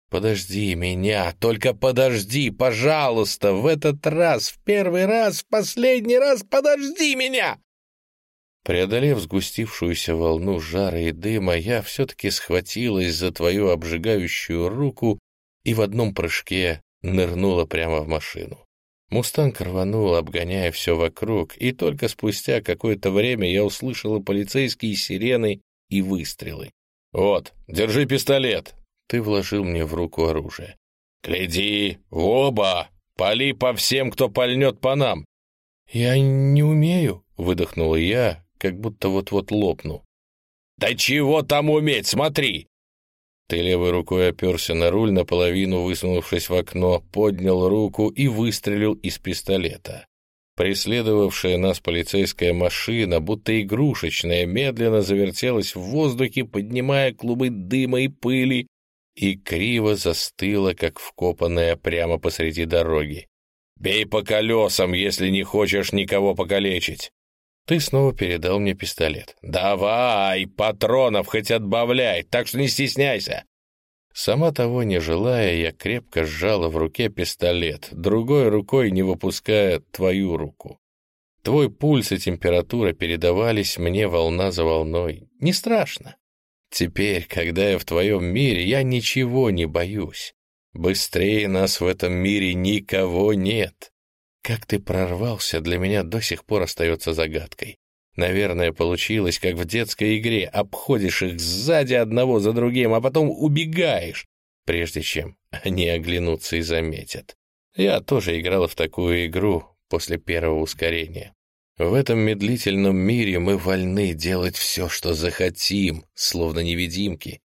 A: Подожди меня, только подожди, пожалуйста, в этот раз, в первый раз, в последний раз подожди меня!» Преодолев сгустившуюся волну жара и дыма, я все-таки схватилась за твою обжигающую руку и в одном прыжке нырнула прямо в машину. «Мустанг» рванул, обгоняя все вокруг, и только спустя какое-то время я услышала полицейские сирены и выстрелы. «Вот, держи пистолет!» Ты вложил мне в руку оружие. «Гляди, в оба! Пали по всем, кто пальнет по нам!» «Я не умею», — выдохнула я, как будто вот-вот лопну. «Да чего там уметь, смотри!» Ты левой рукой оперся на руль, наполовину высунувшись в окно, поднял руку и выстрелил из пистолета. Преследовавшая нас полицейская машина, будто игрушечная, медленно завертелась в воздухе, поднимая клубы дыма и пыли, и криво застыла, как вкопанная прямо посреди дороги. «Бей по колесам, если не хочешь никого покалечить!» Ты снова передал мне пистолет. «Давай, патронов хоть отбавляй, так что не стесняйся!» Сама того не желая, я крепко сжала в руке пистолет, другой рукой не выпуская твою руку. Твой пульс и температура передавались мне волна за волной. Не страшно. Теперь, когда я в твоем мире, я ничего не боюсь. Быстрее нас в этом мире никого нет. Как ты прорвался, для меня до сих пор остается загадкой. Наверное, получилось, как в детской игре. Обходишь их сзади одного за другим, а потом убегаешь, прежде чем они оглянутся и заметят. Я тоже играла в такую игру после первого ускорения. В этом медлительном мире мы вольны делать все, что захотим, словно невидимки.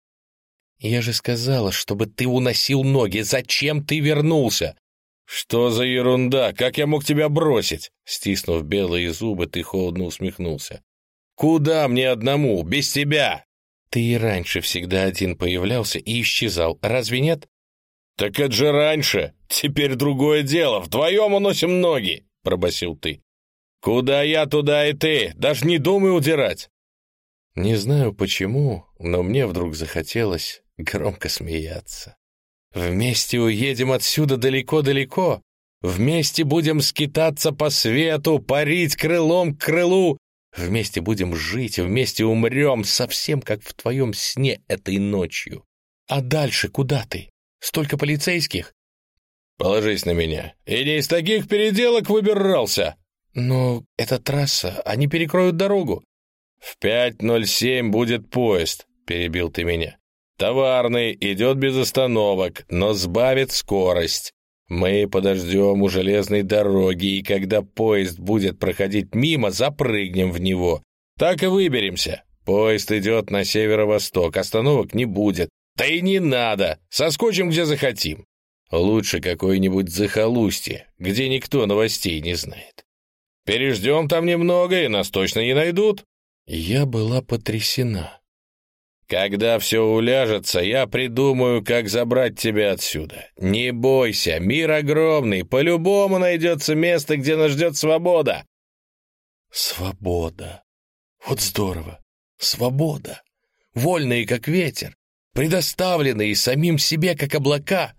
A: Я же сказала, чтобы ты уносил ноги. Зачем ты вернулся? «Что за ерунда? Как я мог тебя бросить?» Стиснув белые зубы, ты холодно усмехнулся. «Куда мне одному, без тебя?» «Ты и раньше всегда один появлялся и исчезал, разве нет?» «Так это же раньше, теперь другое дело, вдвоем уносим ноги», — пробасил ты. «Куда я, туда и ты, даже не думай удирать». Не знаю почему, но мне вдруг захотелось громко смеяться. Вместе уедем отсюда далеко-далеко. Вместе будем скитаться по свету, парить крылом к крылу. Вместе будем жить, вместе умрем, совсем как в твоем сне этой ночью. А дальше куда ты? Столько полицейских? Положись на меня. И не из таких переделок выбирался. Но это трасса, они перекроют дорогу. В пять ноль семь будет поезд, перебил ты меня. Товарный, идет без остановок, но сбавит скорость. Мы подождем у железной дороги, и когда поезд будет проходить мимо, запрыгнем в него. Так и выберемся. Поезд идет на северо-восток, остановок не будет. Да и не надо, соскочим где захотим. Лучше какое-нибудь захолустье, где никто новостей не знает. Переждем там немного, и нас точно не найдут. Я была потрясена. Когда все уляжется, я придумаю, как забрать тебя отсюда. Не бойся, мир огромный, по-любому найдется место, где нас ждет свобода. Свобода. Вот здорово. Свобода. Вольные, как ветер. Предоставленные самим себе, как облака.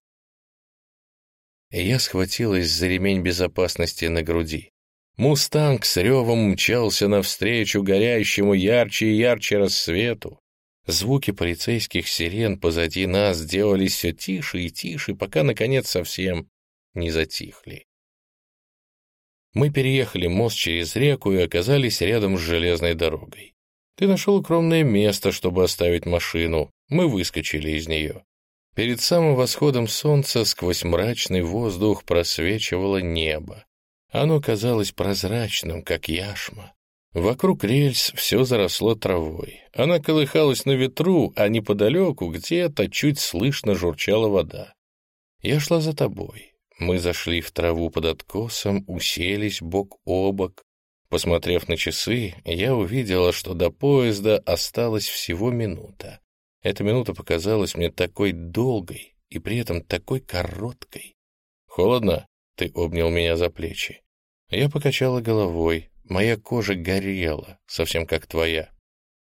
A: И я схватилась за ремень безопасности на груди. «Мустанг» с ревом мчался навстречу горящему ярче и ярче рассвету. Звуки полицейских сирен позади нас сделались все тише и тише, пока, наконец, совсем не затихли. Мы переехали мост через реку и оказались рядом с железной дорогой. Ты нашел укромное место, чтобы оставить машину. Мы выскочили из нее. Перед самым восходом солнца сквозь мрачный воздух просвечивало небо. Оно казалось прозрачным, как яшма. Вокруг рельс все заросло травой. Она колыхалась на ветру, а неподалеку где-то чуть слышно журчала вода. Я шла за тобой. Мы зашли в траву под откосом, уселись бок о бок. Посмотрев на часы, я увидела, что до поезда осталась всего минута. Эта минута показалась мне такой долгой и при этом такой короткой. «Холодно?» — ты обнял меня за плечи. Я покачала головой. Моя кожа горела, совсем как твоя.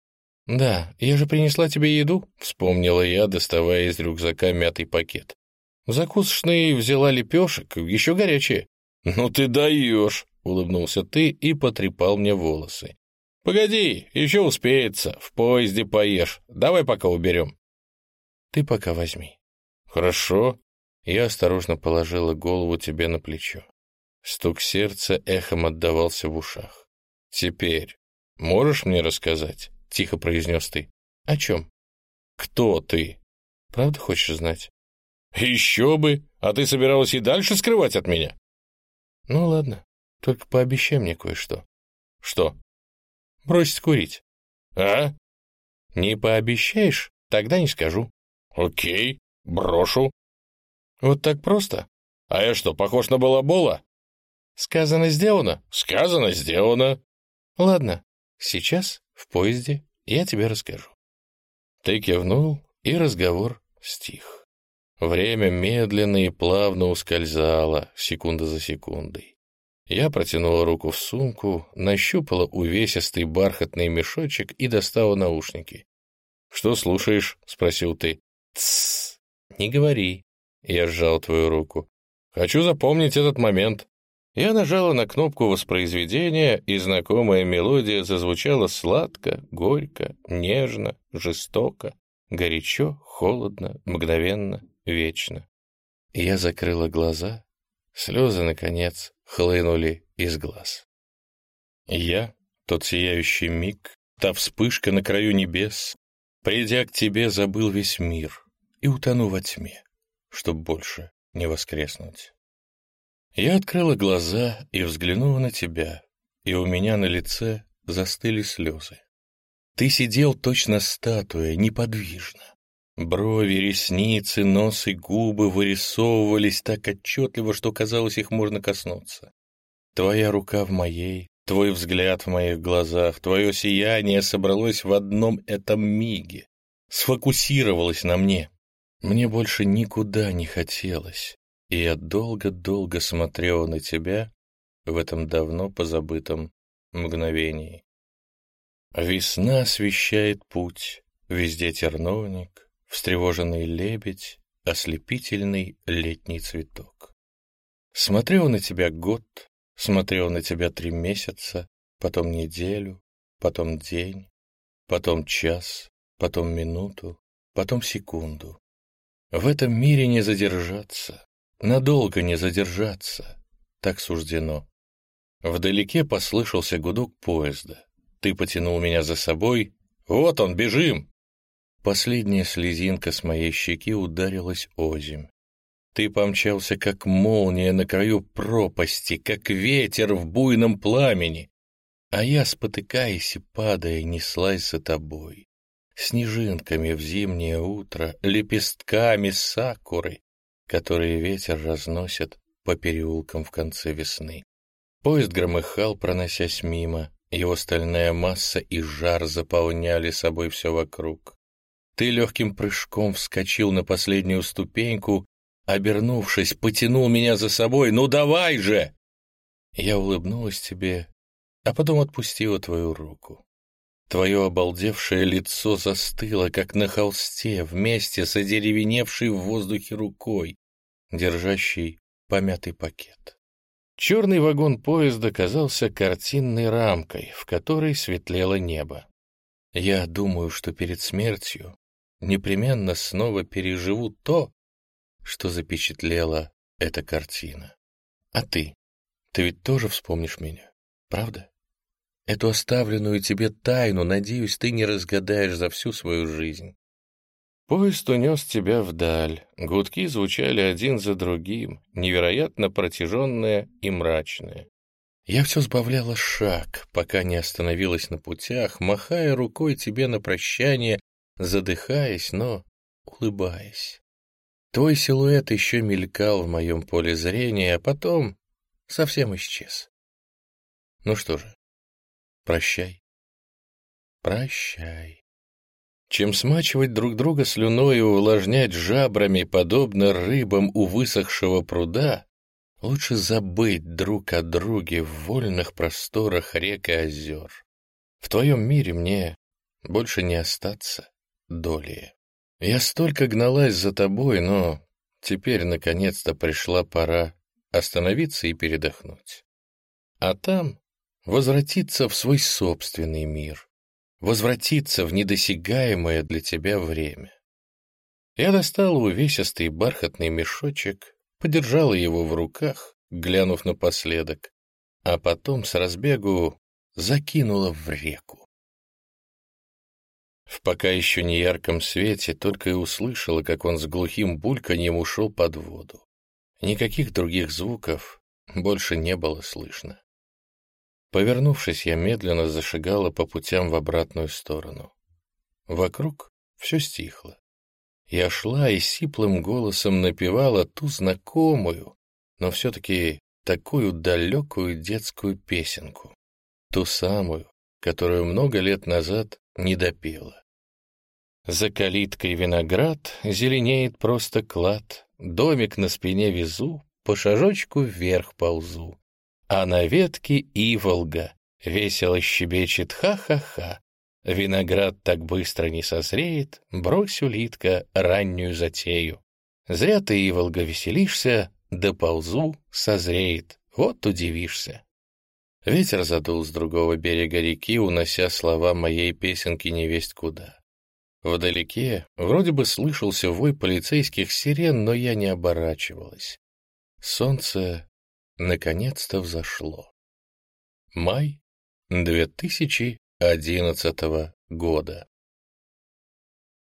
A: «Да, я же принесла тебе еду», — вспомнила я, доставая из рюкзака мятый пакет. «В закусочной взяла лепешек, еще горячие». «Ну ты даешь», — улыбнулся ты и потрепал мне волосы. «Погоди, еще успеется, в поезде поешь. Давай пока уберем». «Ты пока возьми». «Хорошо». Я осторожно положила голову тебе на плечо. Стук сердца эхом отдавался в ушах. «Теперь можешь мне рассказать?» — тихо произнес ты. «О чем?» «Кто ты?» «Правда хочешь знать?» «Еще бы! А ты собиралась и дальше скрывать от меня?» «Ну ладно, только пообещай мне кое-что». «Что?» «Бросить курить». «А?» «Не пообещаешь, тогда не скажу». «Окей, брошу». «Вот так просто?» «А я что, похож на балабола?» «Сказано, сделано». «Сказано, сделано». «Ладно, сейчас в поезде я тебе расскажу». Ты кивнул, и разговор стих. Время медленно и плавно ускользало, секунда за секундой. Я протянула руку в сумку, нащупала увесистый бархатный мешочек и достала наушники. «Что слушаешь?» — спросил ты. «Тссс, не говори». Я сжал твою руку. «Хочу запомнить этот момент». Я нажала на кнопку воспроизведения, и знакомая мелодия зазвучала сладко, горько, нежно, жестоко, горячо, холодно, мгновенно, вечно. Я закрыла глаза, слезы, наконец, хлынули из глаз. Я, тот сияющий миг, та вспышка на краю небес, придя к тебе, забыл весь мир и утону во тьме, чтоб больше не воскреснуть. Я открыла глаза и взглянула на тебя, и у меня на лице застыли слезы. Ты сидел точно статуя, неподвижно. Брови, ресницы, нос и губы вырисовывались так отчетливо, что казалось, их можно коснуться. Твоя рука в моей, твой взгляд в моих глазах, твое сияние собралось в одном этом миге, сфокусировалось на мне. Мне больше никуда не хотелось, и я долго-долго смотрела на тебя в этом давно позабытом мгновении. Весна освещает путь, везде терновник, встревоженный лебедь, ослепительный летний цветок. Смотрел на тебя год, смотрел на тебя три месяца, потом неделю, потом день, потом час, потом минуту, потом секунду. В этом мире не задержаться, надолго не задержаться, так суждено. Вдалеке послышался гудок поезда. Ты потянул меня за собой. Вот он, бежим! Последняя слезинка с моей щеки ударилась озимь. Ты помчался, как молния на краю пропасти, как ветер в буйном пламени. А я, спотыкаясь и падая, неслась за тобой. Снежинками в зимнее утро, лепестками сакуры, которые ветер разносит по переулкам в конце весны. Поезд громыхал, проносясь мимо, его стальная масса и жар заполняли собой все вокруг. Ты легким прыжком вскочил на последнюю ступеньку, обернувшись, потянул меня за собой. «Ну давай же!» Я улыбнулась тебе, а потом отпустила твою руку. Твое обалдевшее лицо застыло, как на холсте, вместе с одеревеневшей в воздухе рукой, держащей помятый пакет. Черный вагон поезда казался картинной рамкой, в которой светлело небо. Я думаю, что перед смертью непременно снова переживу то, что запечатлела эта картина. А ты? Ты ведь тоже вспомнишь меня, правда? Эту оставленную тебе тайну, надеюсь, ты не разгадаешь за всю свою жизнь. Поезд унес тебя вдаль, гудки звучали один за другим, невероятно протяженные и мрачные. Я все сбавляла шаг, пока не остановилась на путях, махая рукой тебе на прощание, задыхаясь, но улыбаясь. Твой силуэт еще мелькал в моем поле зрения, а потом совсем исчез. Ну что же, прощай. Прощай. Чем смачивать друг друга слюной и увлажнять жабрами, подобно рыбам у высохшего пруда, лучше забыть друг о друге в вольных просторах рек и озер. В твоем мире мне больше не остаться долее. Я столько гналась за тобой, но теперь наконец-то пришла пора остановиться и передохнуть. А там возвратиться в свой собственный мир, возвратиться в недосягаемое для тебя время. Я достала увесистый бархатный мешочек, подержала его в руках, глянув напоследок, а потом с разбегу закинула в реку. В пока еще не ярком свете только и услышала, как он с глухим бульканьем ушел под воду. Никаких других звуков больше не было слышно. Повернувшись, я медленно зашагала по путям в обратную сторону. Вокруг все стихло. Я шла и сиплым голосом напевала ту знакомую, но все-таки такую далекую детскую песенку, ту самую, которую много лет назад не допела. За калиткой виноград, зеленеет просто клад, домик на спине везу, по шажочку вверх ползу, а на ветке иволга весело щебечет ха-ха-ха. Виноград так быстро не созреет, брось, улитка, раннюю затею. Зря ты, иволга, веселишься, да ползу, созреет, вот удивишься. Ветер задул с другого берега реки, унося слова моей песенки невесть куда. Вдалеке вроде бы слышался вой полицейских сирен, но я не оборачивалась. Солнце наконец-то взошло. Май две тысячи одиннадцатого года.